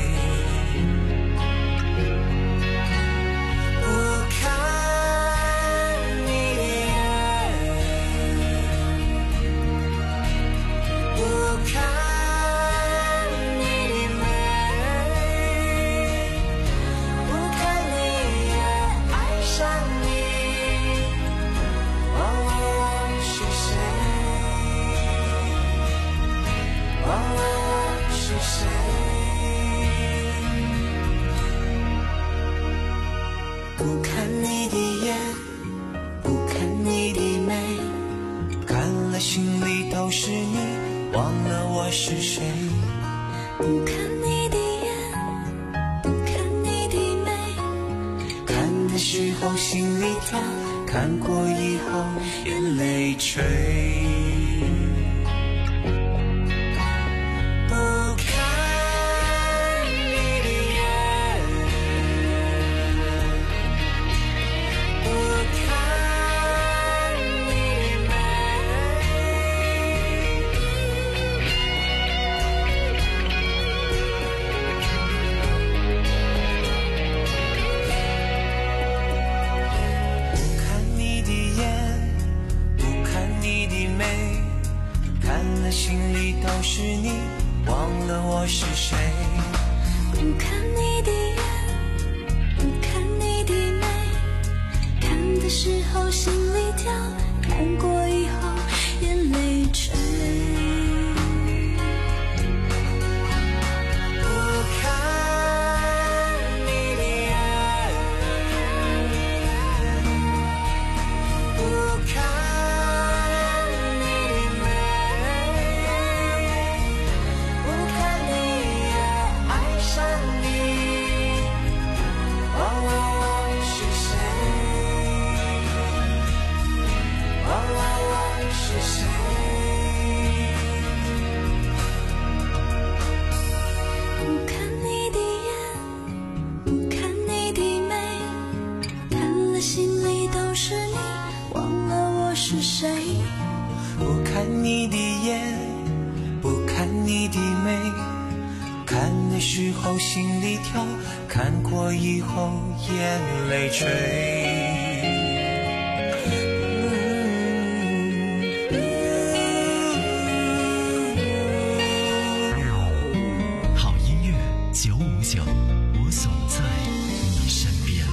不看你的眼，不看你的眉，看了心里都是你，忘了我是谁。不看你的眼，不看你的眉，看的时候心里跳，看过以后眼泪垂。心里都是你，忘了我是谁。不看你的眼，不看你的眉，看的时候心里跳，看过以后眼泪垂。不看你的眼，不看你的眉，看的时候心里跳，看过以后眼泪垂。 好音乐九五九，我总在你身边。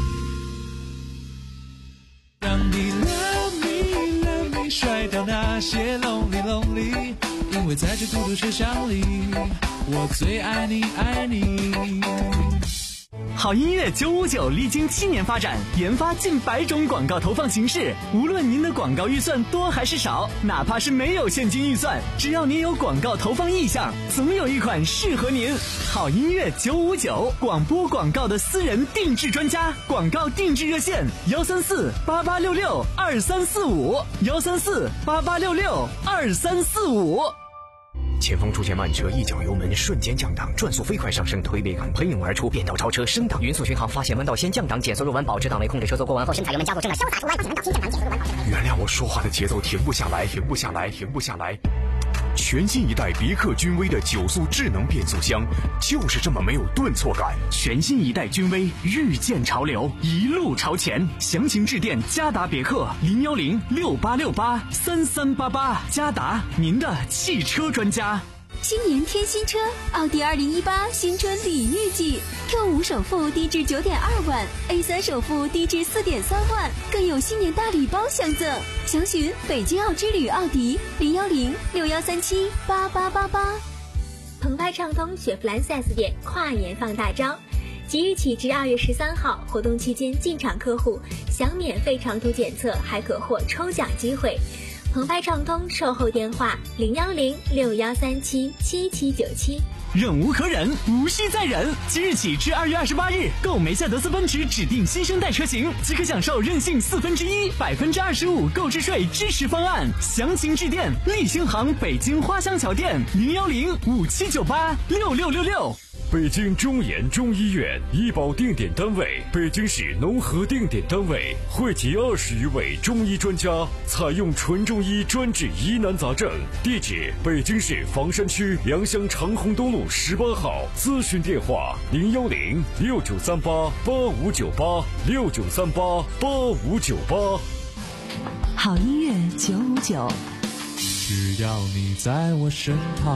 让你 love me love me 甩掉那些 lonely lonely， 因为在这孤独车厢里，我最爱你爱你。 好音乐九五九历经七年发展，研发近百种广告投放形式。无论您的广告预算多还是少，哪怕是没有现金预算，只要您有广告投放意向，总有一款适合您。好音乐九五九，广播广告的私人定制专家，广告定制热线幺三四八八六六二三四五幺三四八八六六二三四五。 前方出现慢车，一脚油门瞬间降档，转速飞快上升，推背感喷涌而出，变道超车升档。匀速巡航发现弯道先降档，减速入弯，保持档位，控制车速过弯后，深踩油门加速，正在潇洒出弯，保持稳档，新降档，减速入弯，保持。 原谅我说话的节奏停不下来，停不下来，停不下来。全新一代别克君威的九速智能变速箱，就是这么没有顿挫感。 全新一代君威，遇见潮流，一路朝前。详情致电嘉达别克零幺零六八六八三三八八，嘉达，您的汽车专家。 新年添新车，奥迪二零一八新春礼遇季 ，Q 五首付低至九点二万 ，A 三首付低至四点三万，更有新年大礼包相赠。详询北京奥之旅奥迪零幺零六幺三七八八八八。 澎湃畅通雪佛兰 四 S 店跨年放大招，即日起至二月十三号，活动期间进场客户享免费长途检测，还可获抽奖机会。澎湃畅通售后电话零幺零六幺三七七七九七。 忍无可忍，无需再忍。即日起至二月二十八日，购梅赛德斯奔驰指定新生代车型，即可享受任性四分之一、百分之二十五购置税支持方案。详情致电立星行北京花乡桥店零幺零五七九八六六六六。 北京中研中医院，医保定点单位，北京市农合定点单位，汇集二十余位中医专家，采用纯中医专治疑难杂症。地址：北京市房山区良乡长虹东路十八号。咨询电话：零幺零六九三八八五九八六九三八八五九八。 好音乐九五九， 只要你在我身旁。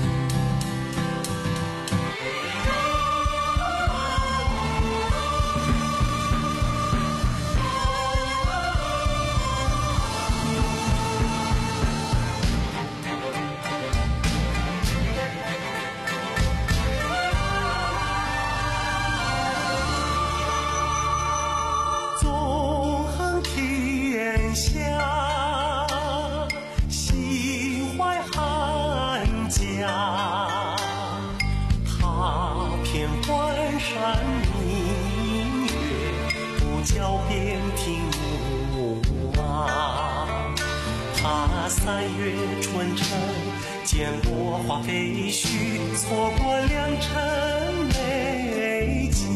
三月春城，见过花飞絮，错过良辰美景。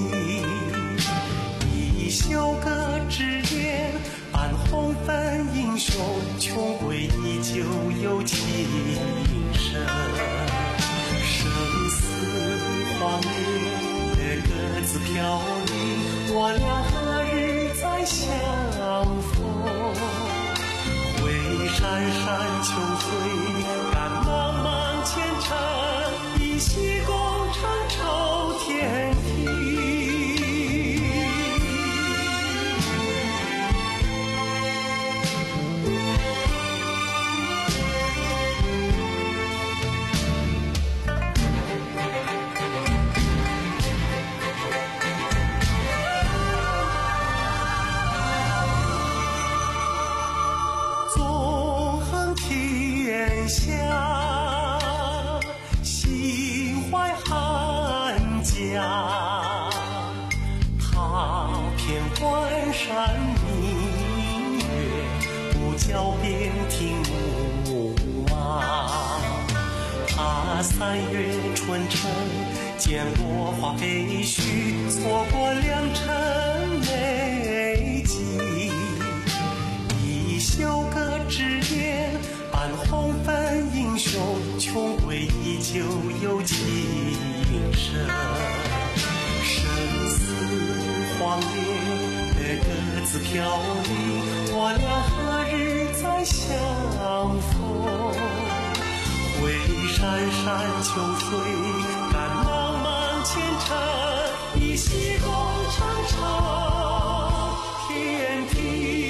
一袖歌之言，伴红粉英雄，穷归依旧有情深。生死荒野，各自飘零，我俩何日再相逢？山山秋水，赶茫茫前程，一夕功成愁天地。脚边听牧马，他三月春城，见过花飞絮，错过良辰美景。一袖歌之言，伴红粉英雄，穷归依旧有情深。生死荒野，各自飘零，我俩何日再相逢？回山山秋水，赶茫茫前程，一夕功成愁天地。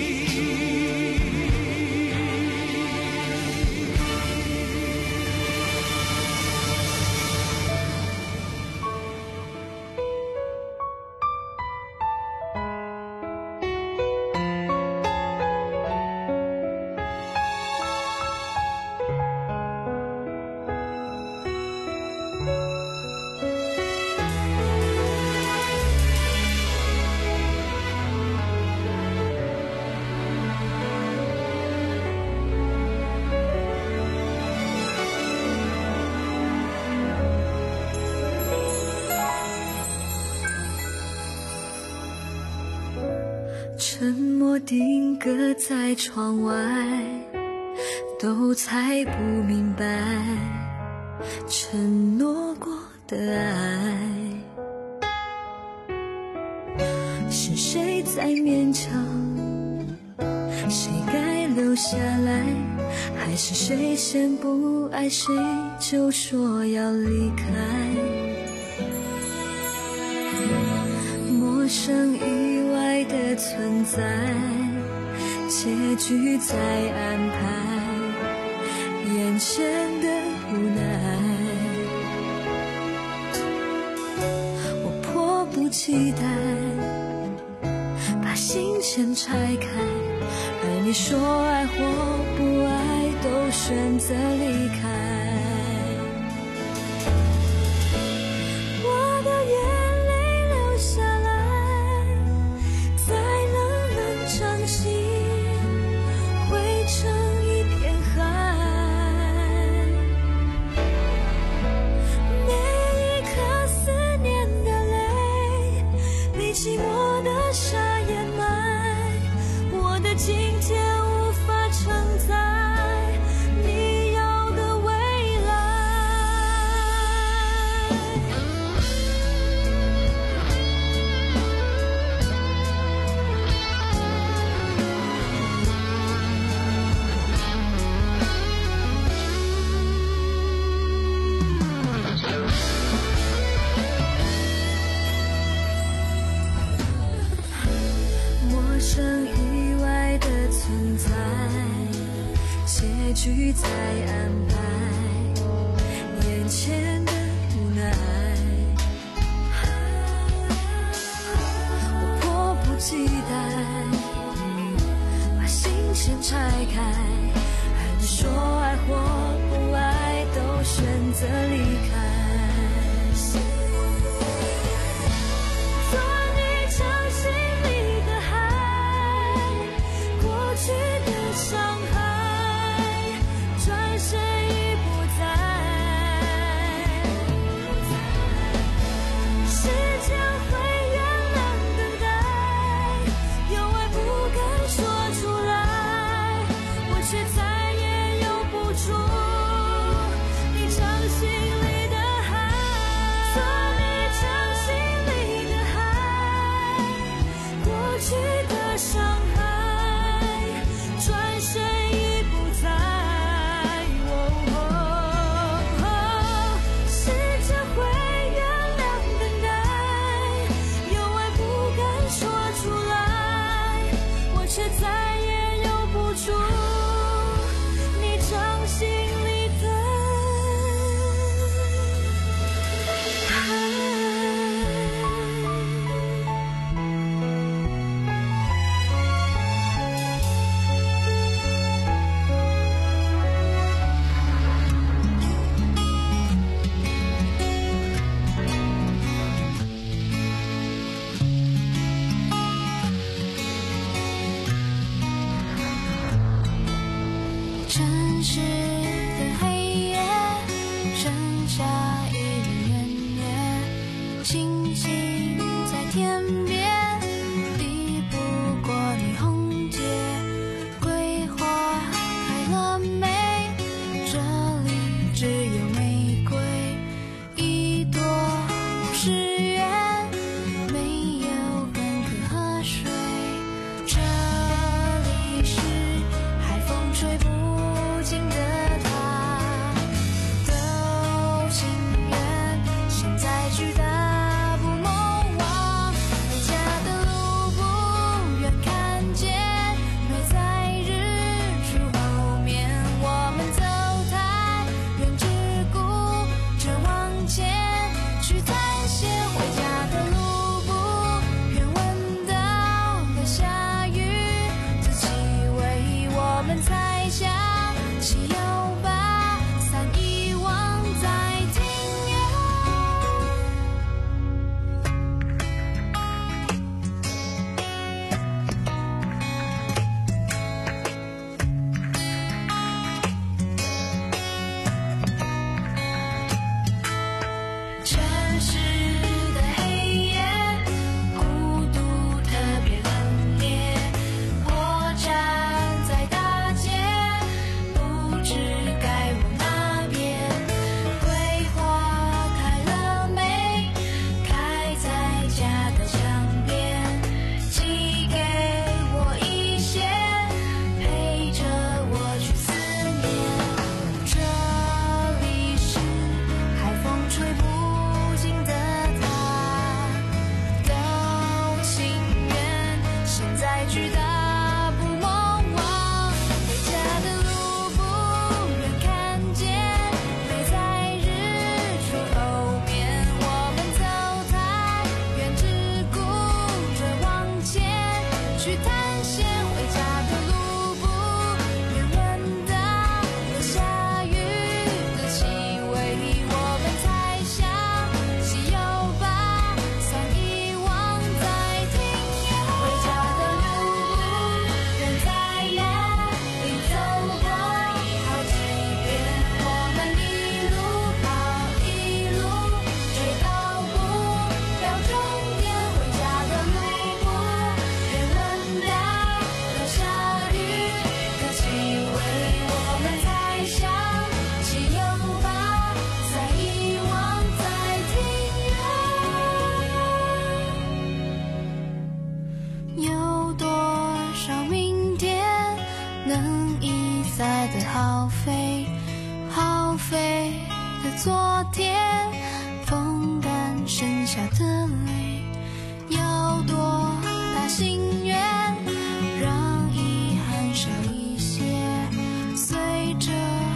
沉默定格在窗外，都猜不明白承诺过的爱，是谁在勉强，谁该留下来，还是谁先不爱谁就说要离开？陌生意外的存在，结局在安排，眼前的无奈，我迫不及待把心先拆开，而你说爱或不爱都选择离开。每一颗在安排眼前的无奈。我迫不及待把心先拆开，还没说爱或不爱，都选择离开。 耗费，耗费的昨天，风干剩下的泪，要多大心愿，让遗憾少一些，随着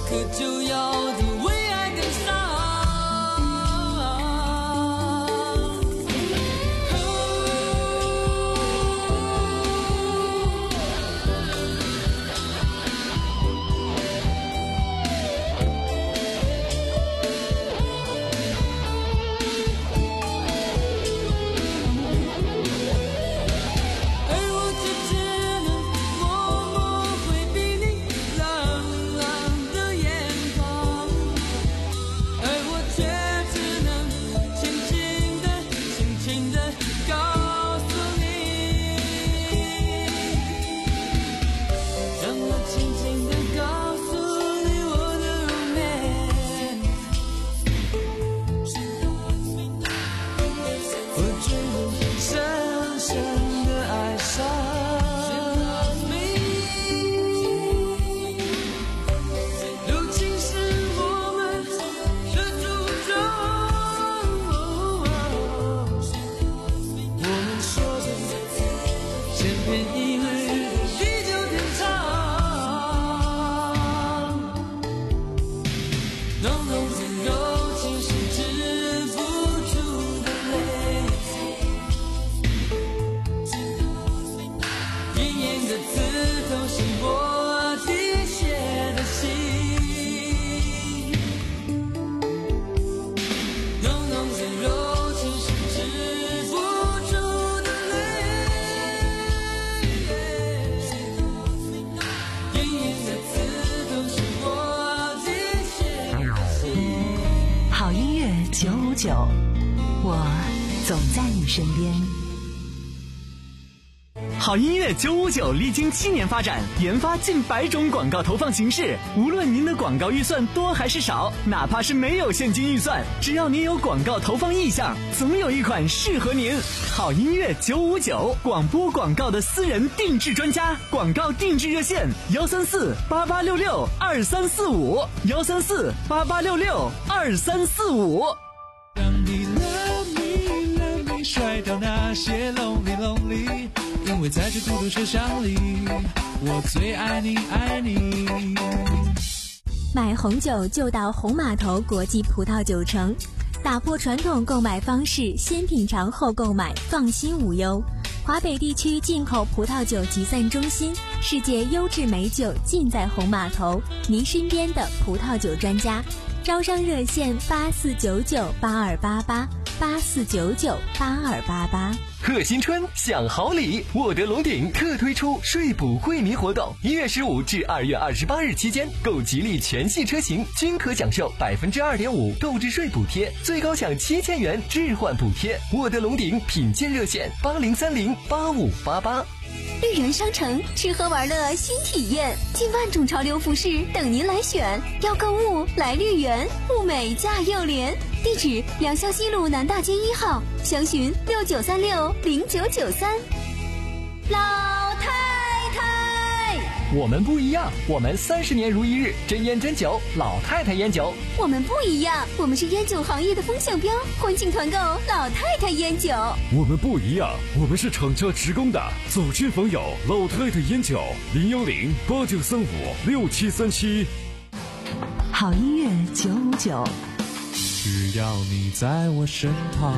可就要的为爱感伤。 九五九，我总在你身边。 好音乐九五九历经七年发展，研发近百种广告投放形式。无论您的广告预算多还是少，哪怕是没有现金预算，只要您有广告投放意向，总有一款适合您。好音乐九五九，广播广告的私人定制专家，广告定制热线：幺三四八八六六二三四五，幺三四八八六六二三四五。 让你 love me love me 甩掉那些 lonely lonely， 因为在这孤独车厢里，我最爱你爱你。 买红酒就到红码头国际葡萄酒城，打破传统购买方式，先品尝后购买，放心无忧。华北地区进口葡萄酒集散中心，世界优质美酒尽在红码头，您身边的葡萄酒专家。招商热线八四九九八二八八八四九九八二八八。 贺新春享好礼，沃德龙鼎特推出税补惠民活动，一月十五至二月二十八日期间，购吉利全系车型均可享受百分之二点五购置税补贴，最高享七千元置换补贴。沃德龙鼎品鉴热线八零三零八五八八。 绿源商城吃喝玩乐新体验，近万种潮流服饰等您来选。要购物来绿源，物美价又廉。地址：良校西路南大街一号，详询六九三六零九九三。老太太， 我们不一样，我们三十年如一日，真烟真酒，老太太烟酒。 我们不一样，我们是烟酒行业的风向标，欢庆团购老太太烟酒。 我们不一样，我们是厂家职工的，走亲访友，老太太烟酒，零幺零八九三五六七三七。 好音乐九五九， 只要你在我身旁。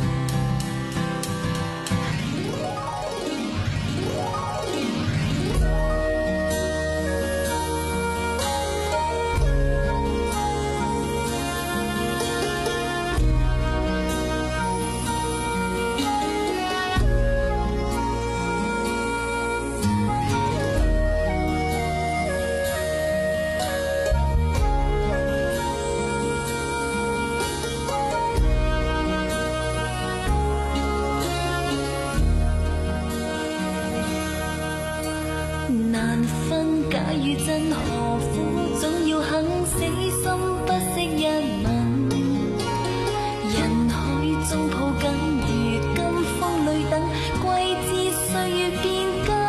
難分假與真，何苦總要肯死心不息一吻？人海中抱緊，如今風裏等，季節歲月變更。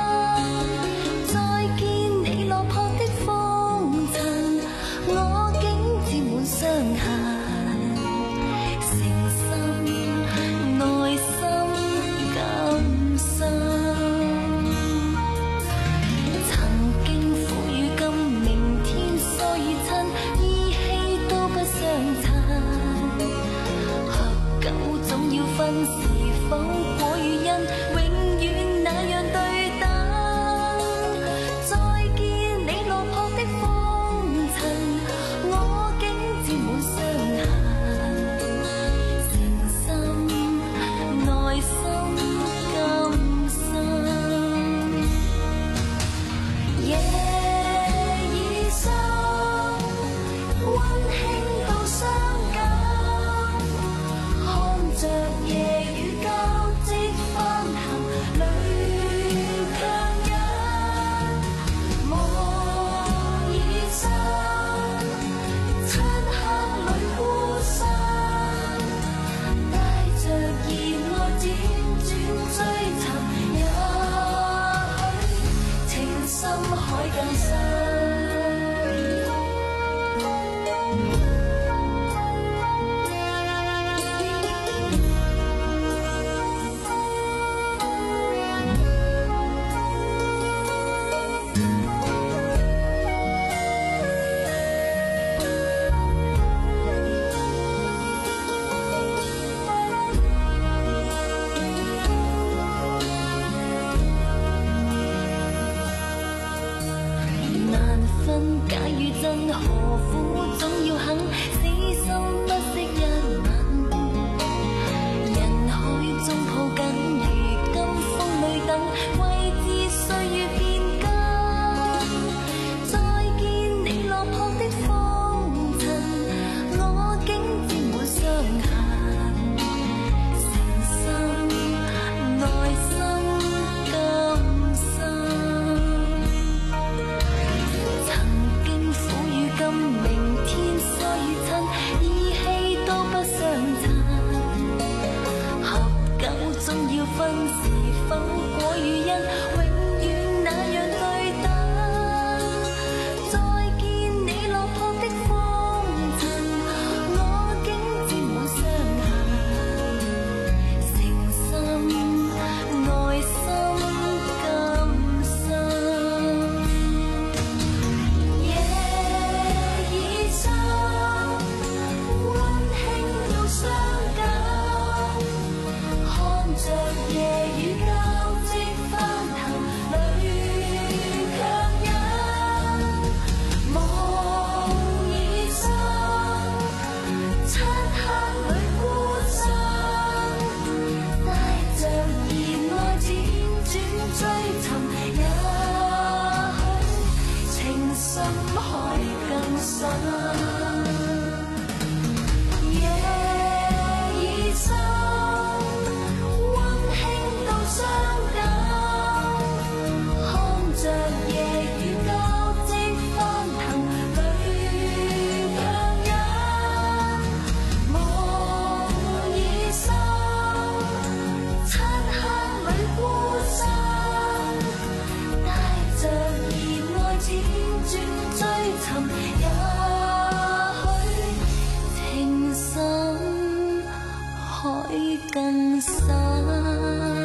再見你落魄的風塵，我竟沾滿傷痕，誠心內心感傷。曾經苦與甘分，假如真何苦总要肯死心不息一吻？人海中抱緊，如今風裏等，為知歲月變更。再見你落魄的風塵，我竟沾滿傷痕，誠心內心甘心。曾經苦與甘，明天疏與親，意氣都不相襯。合久總要分，是否果與因，永遠那樣對等。再見你落魄的風塵，我竟沾滿傷痕，誠心內心甘心。夜已深，溫馨到傷感，看着夜雨交織翻騰，淚卻忍。夢已深，漆黑裏孤身，帶着熱愛輾轉追尋，也許情深海更深。夜已深，溫馨到傷感，看着夜雨交織翻騰，淚卻忍。夢已深，漆黑裏孤身，帶着熱愛輾轉追尋，也許情深海更深。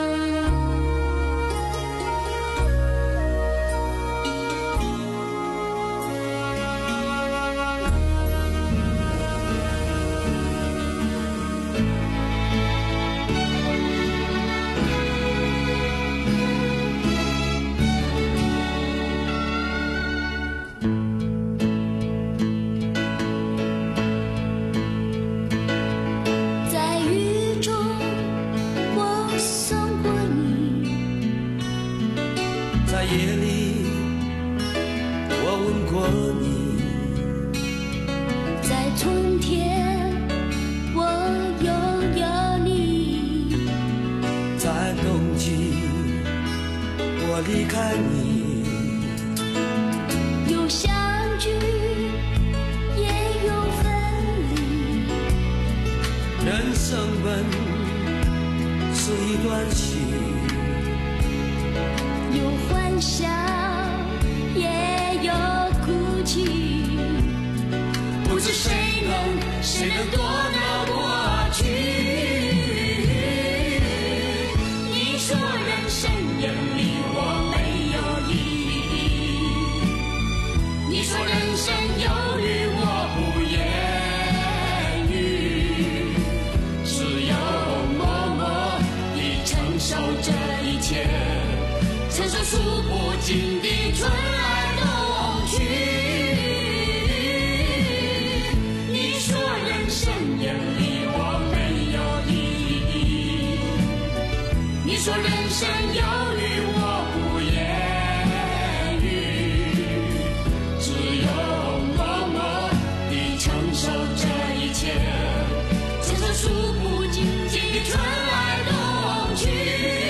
在雨中，我送过你， 在夜里，我吻过你， 在春天，我拥有你， 在冬季，我离开你。 有相聚，也有分离。 人生本是一段戏， 有欢笑，也有哭泣。 不知谁能谁能躲得过去。 你说人生有你我没有意义，你说人生有雨我不言语，只有默默地承受这一切，承受数不尽的春来冬去。你说人生有你我没有意义，你说人生有雨我不言语，只有默默地承受这一切，承受数不尽的春来冬去。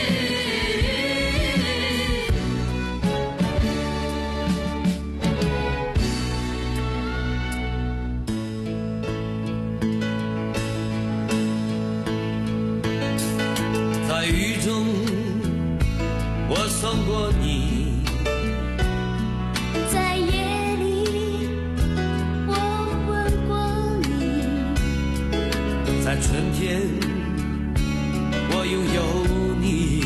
在雨中，我送过你， 在夜里，我吻过你， 在春天，我拥有你，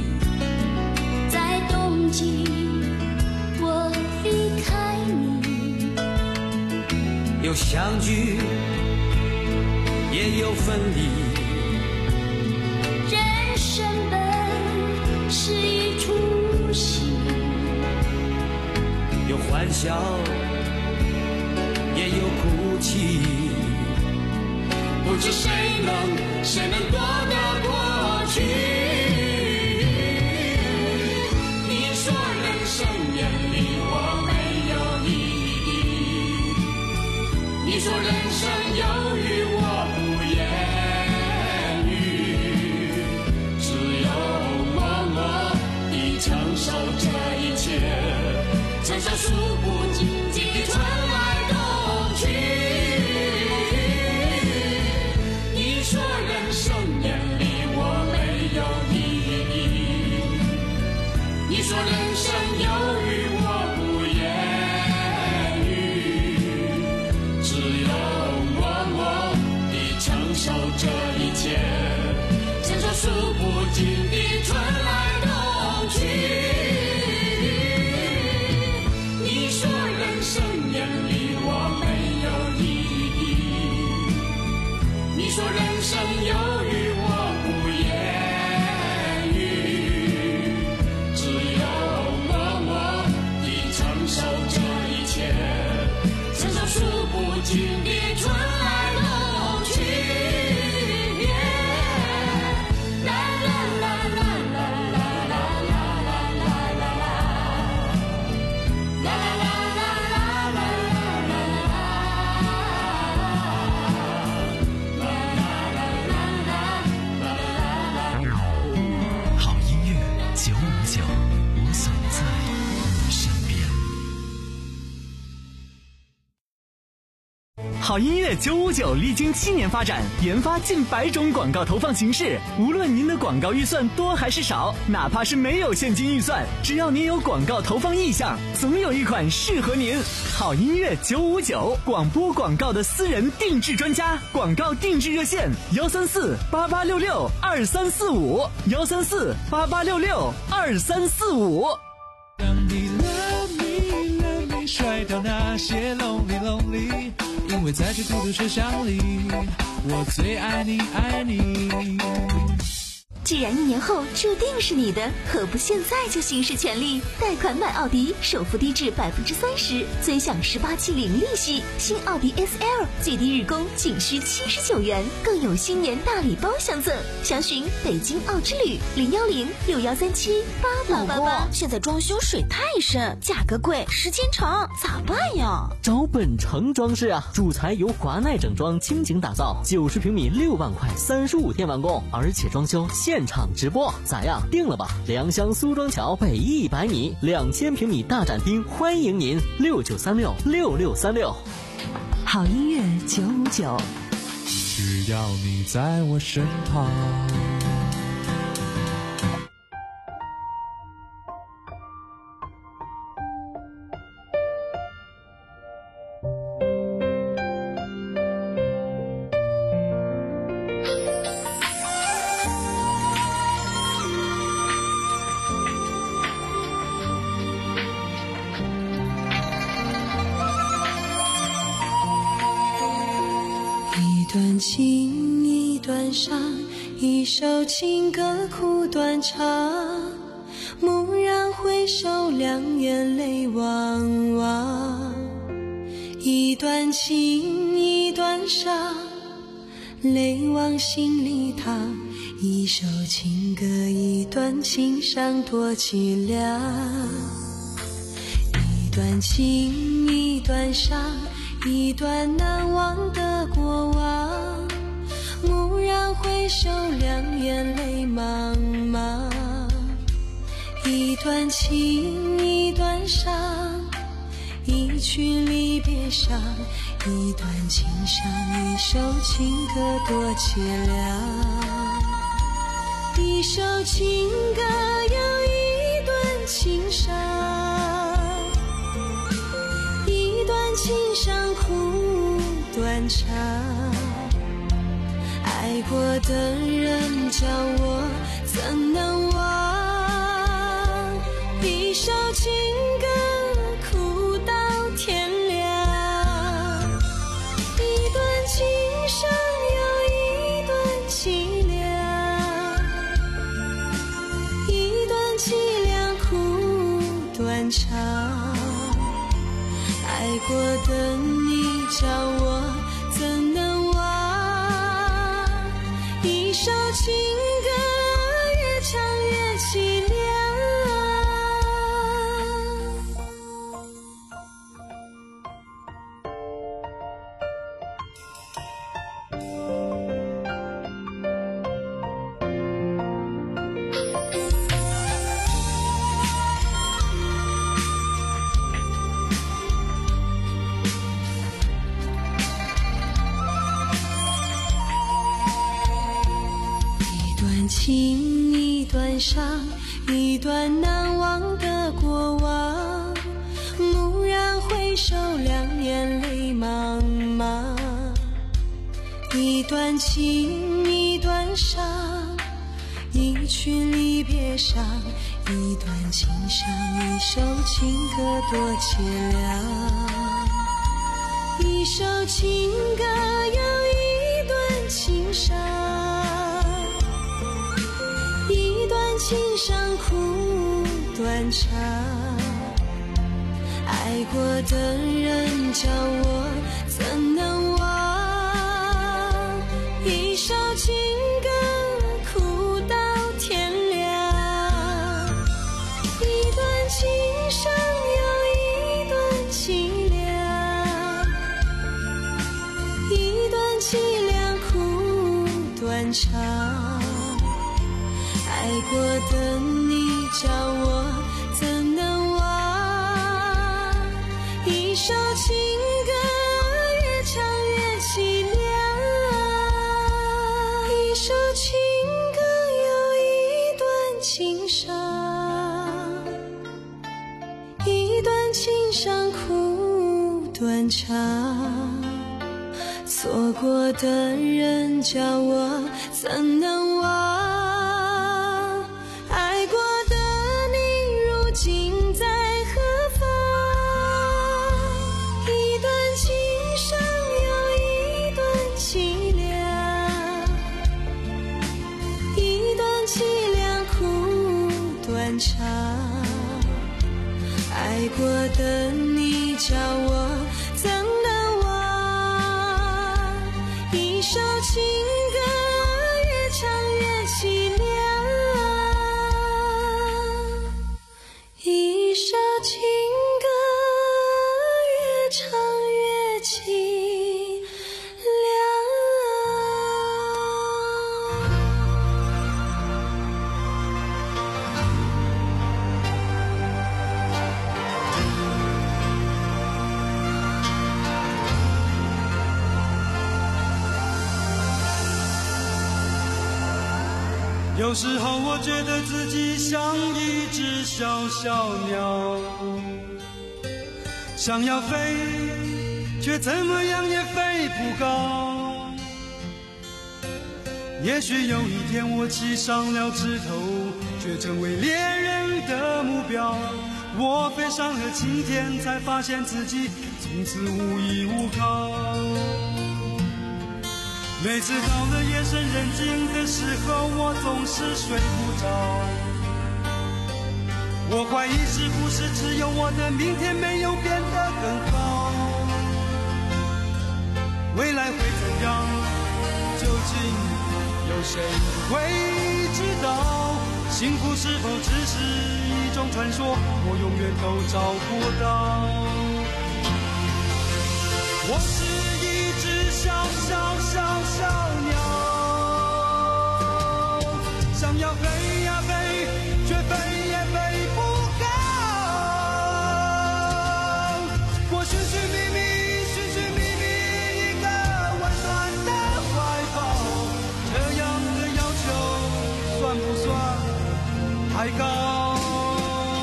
在冬季，我离开你。 有相聚，也有分离。 人生本是一出戏， 有欢笑，也有哭泣。不知谁能谁能躲得过去？你说人生眼里我没有意义，你说人生有余我不言语，只有默默地承受这一切，承受数不尽的春来冬去。你说人生眼里我没有意义，你说人生有余我不言语，只有默默地承受这一切，承受数不尽的春来冬去。你说人生眼里我没有意义，你说人生有余我不言语，只有默默地承受这一切，承受数不尽的春来冬去。啦啦啦啦啦啦啦啦啦啦啦好音乐九五九，我总在你身边。 好音乐九五九历经七年发展，研发近百种广告投放形式。无论您的广告预算多还是少，哪怕是没有现金预算，只要您有广告投放意向，总有一款适合您。好音乐九五九，广播广告的私人定制专家，广告定制热线：幺三四八八六六二三四五，幺三四八八六六二三四五。 让你 love me love me 甩掉那些 lonely lonely， 因为在这孤独车厢里，我最爱你爱你。 既然一年后注定是你的，何不现在就行使权利？贷款买奥迪，首付低至百分之三十，尊享十八期零利息。新奥迪 S L 最低日供仅需七十九元，更有新年大礼包相赠。详询北京奥之旅零幺零六幺三七八八八八。 现在装修水太深，价格贵，时间长，咋办呀？ 找本城装饰啊，主材由华奈整装倾情打造，九十平米六万块，三十五天完工，而且装修现场直播，咋样？定了吧？良乡苏庄桥北一百米，两千平米大展厅，欢迎您六九三六六六三六。 好音乐九五九， 只要你在我身旁。 一段情，一段伤，一首情歌苦断肠。蓦然回首，两眼泪汪汪。一段情，一段伤，泪往心里淌。一首情歌，一段情伤，多凄凉。一段情，一段伤，一段难忘的过往。蓦然回首，两眼泪茫茫。一段情，一段伤，一曲离别伤。一段情伤，一首情歌，多凄凉。一首情歌有一段情伤，一段情伤苦断肠。爱过的人叫我怎能忘？一首情歌苦到天亮，一段情伤有一段凄凉，一段凄凉苦断肠。 爱过的你叫我怎能忘？一首情歌越唱越凄凉。情一段伤，一段难忘的过往。蓦然回首，两眼泪茫茫。一段情，一段伤，一曲离别伤。一段情伤，一首情歌多凄凉。一首情歌又一段情伤。一段情伤苦断肠，爱过的人叫我怎能忘？一首情歌苦到天亮，一段情伤又一段凄凉，一段凄凉苦断肠。爱过的你叫我怎能忘？一首情歌越唱越凄凉，一首情歌又一段情伤，一段情伤苦断肠。错过的人叫我怎能忘？爱过的你叫我怎能忘？一首情歌越唱越凄凉，一首情歌越唱越凄凉。 有时候我觉得自己像一只小小鸟，想要飞，却怎么样也飞不高。也许有一天我栖上了枝头，却成为猎人的目标。我飞上了青天，才发现自己从此无依无靠。每次到了夜深人静的时候，我总是睡不着。我怀疑是不是只有我的明天没有变得更好？未来会怎样？究竟有谁会知道？幸福是否只是一种传说？我永远都找不到。我是一只小小小小鸟，想要飞呀飞，却飞也飞不高。我寻寻觅觅，寻寻觅觅一个温暖的怀抱，这样的要求算不算太高？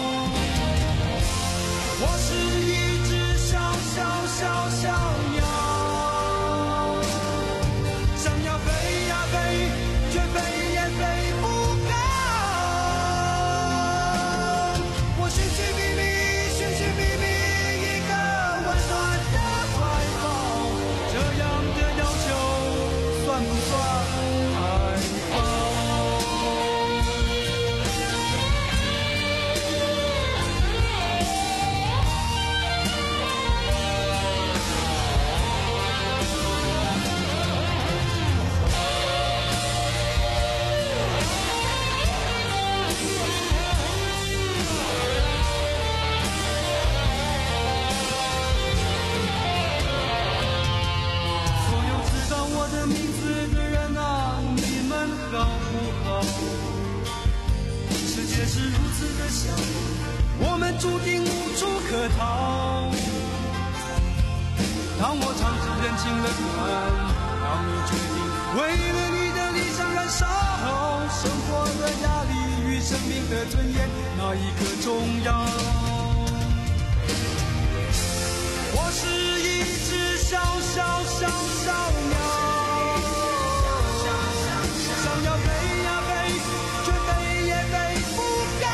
我是一只小小小小鸟。 相遇，我们注定无处可逃。当我尝尽人情冷暖，当你决定为了你的理想燃烧，生活的压力与生命的尊严，哪一个重要？我是一只小小小小鸟，想要飞呀飞，却飞也飞不高。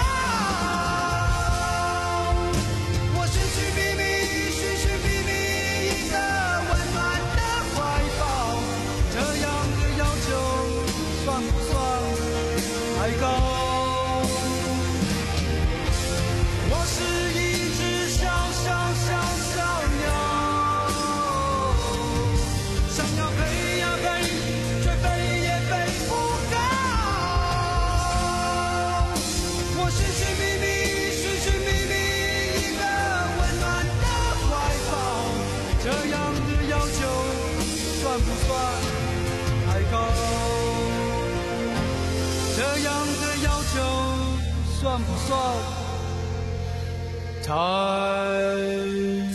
我寻寻觅觅，寻寻觅觅一个温暖的怀抱，这样的要求算不算太高？我是一只小小小小鸟，想要飞呀飞，却飞也飞不高。我寻寻觅觅，寻寻觅觅一个温暖的怀抱，这样的要求算不算太高？这样的要求算不算太？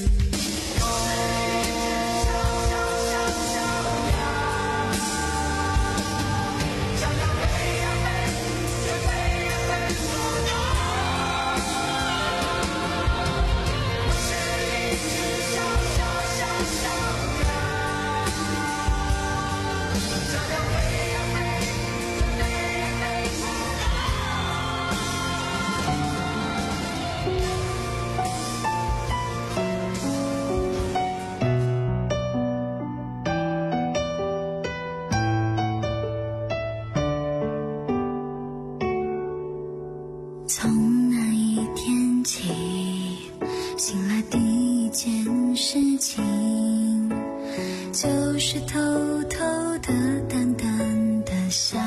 从那一天起，醒来第一件事情就是偷偷的淡淡的想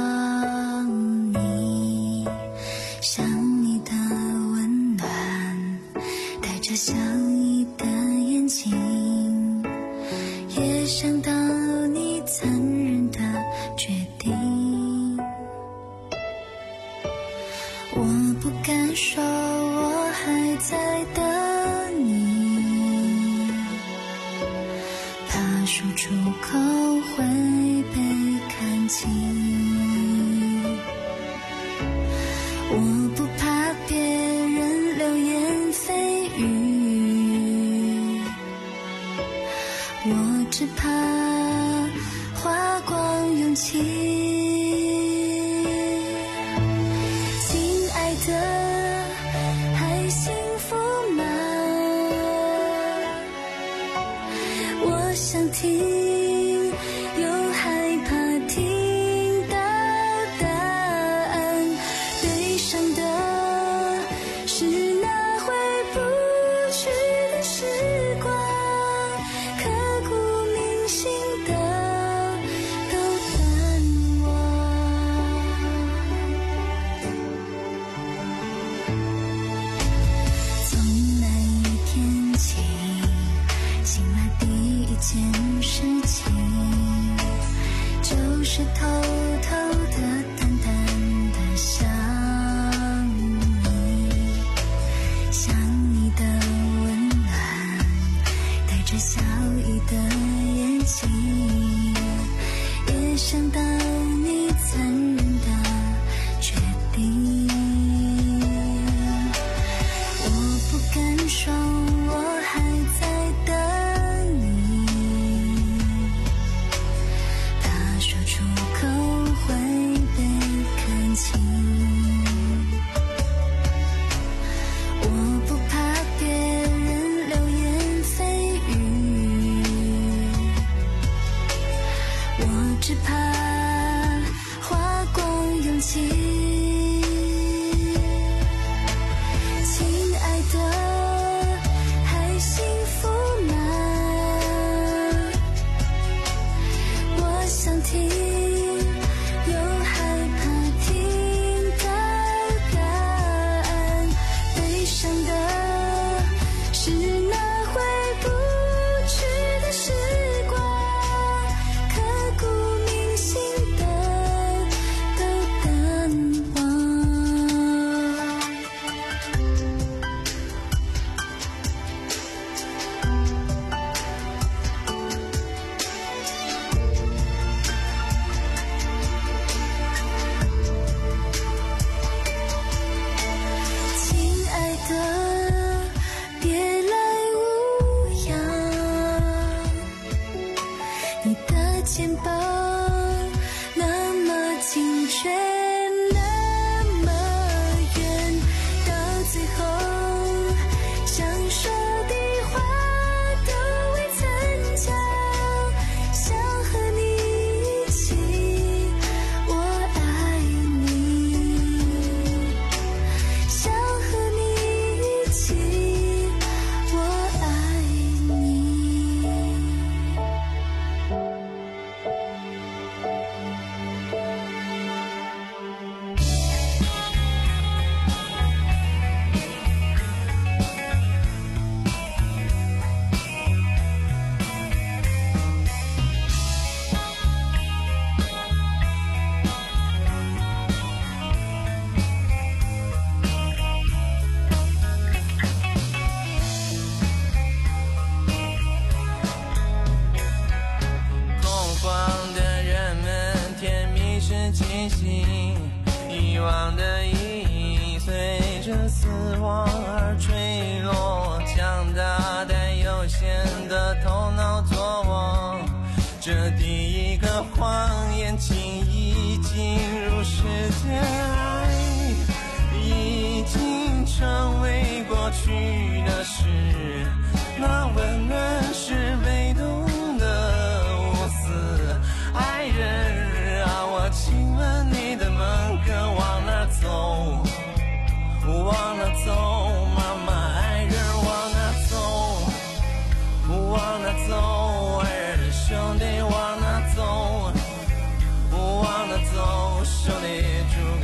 你，想你的温暖，带着笑意的眼睛，也想到你残忍的决定。我不敢说我还在等你，怕说出口会被看清。我不怕别人流言蜚语，我只怕花光勇气。还幸福吗？我想听，又害怕听到答案。悲伤的是那回不去的时光，刻骨铭心的都淡忘。件事情就是偷偷的淡淡的想你，想你的温暖，带着笑意的眼睛，也想到你残忍的决定。我不敢说我还在等你，说出口会被看清。我不怕别人流言蜚语，我只怕花光望的意义随着死亡而坠落，强大但有限的头脑作我，这第一个谎言轻易进入世界，爱已经成为过去的事，那温暖是被动的无私，爱人啊，我亲吻你的门，可往哪走，往哪走，妈妈爱人往哪走，往哪走，爱人的兄弟往哪走，往哪走，兄弟住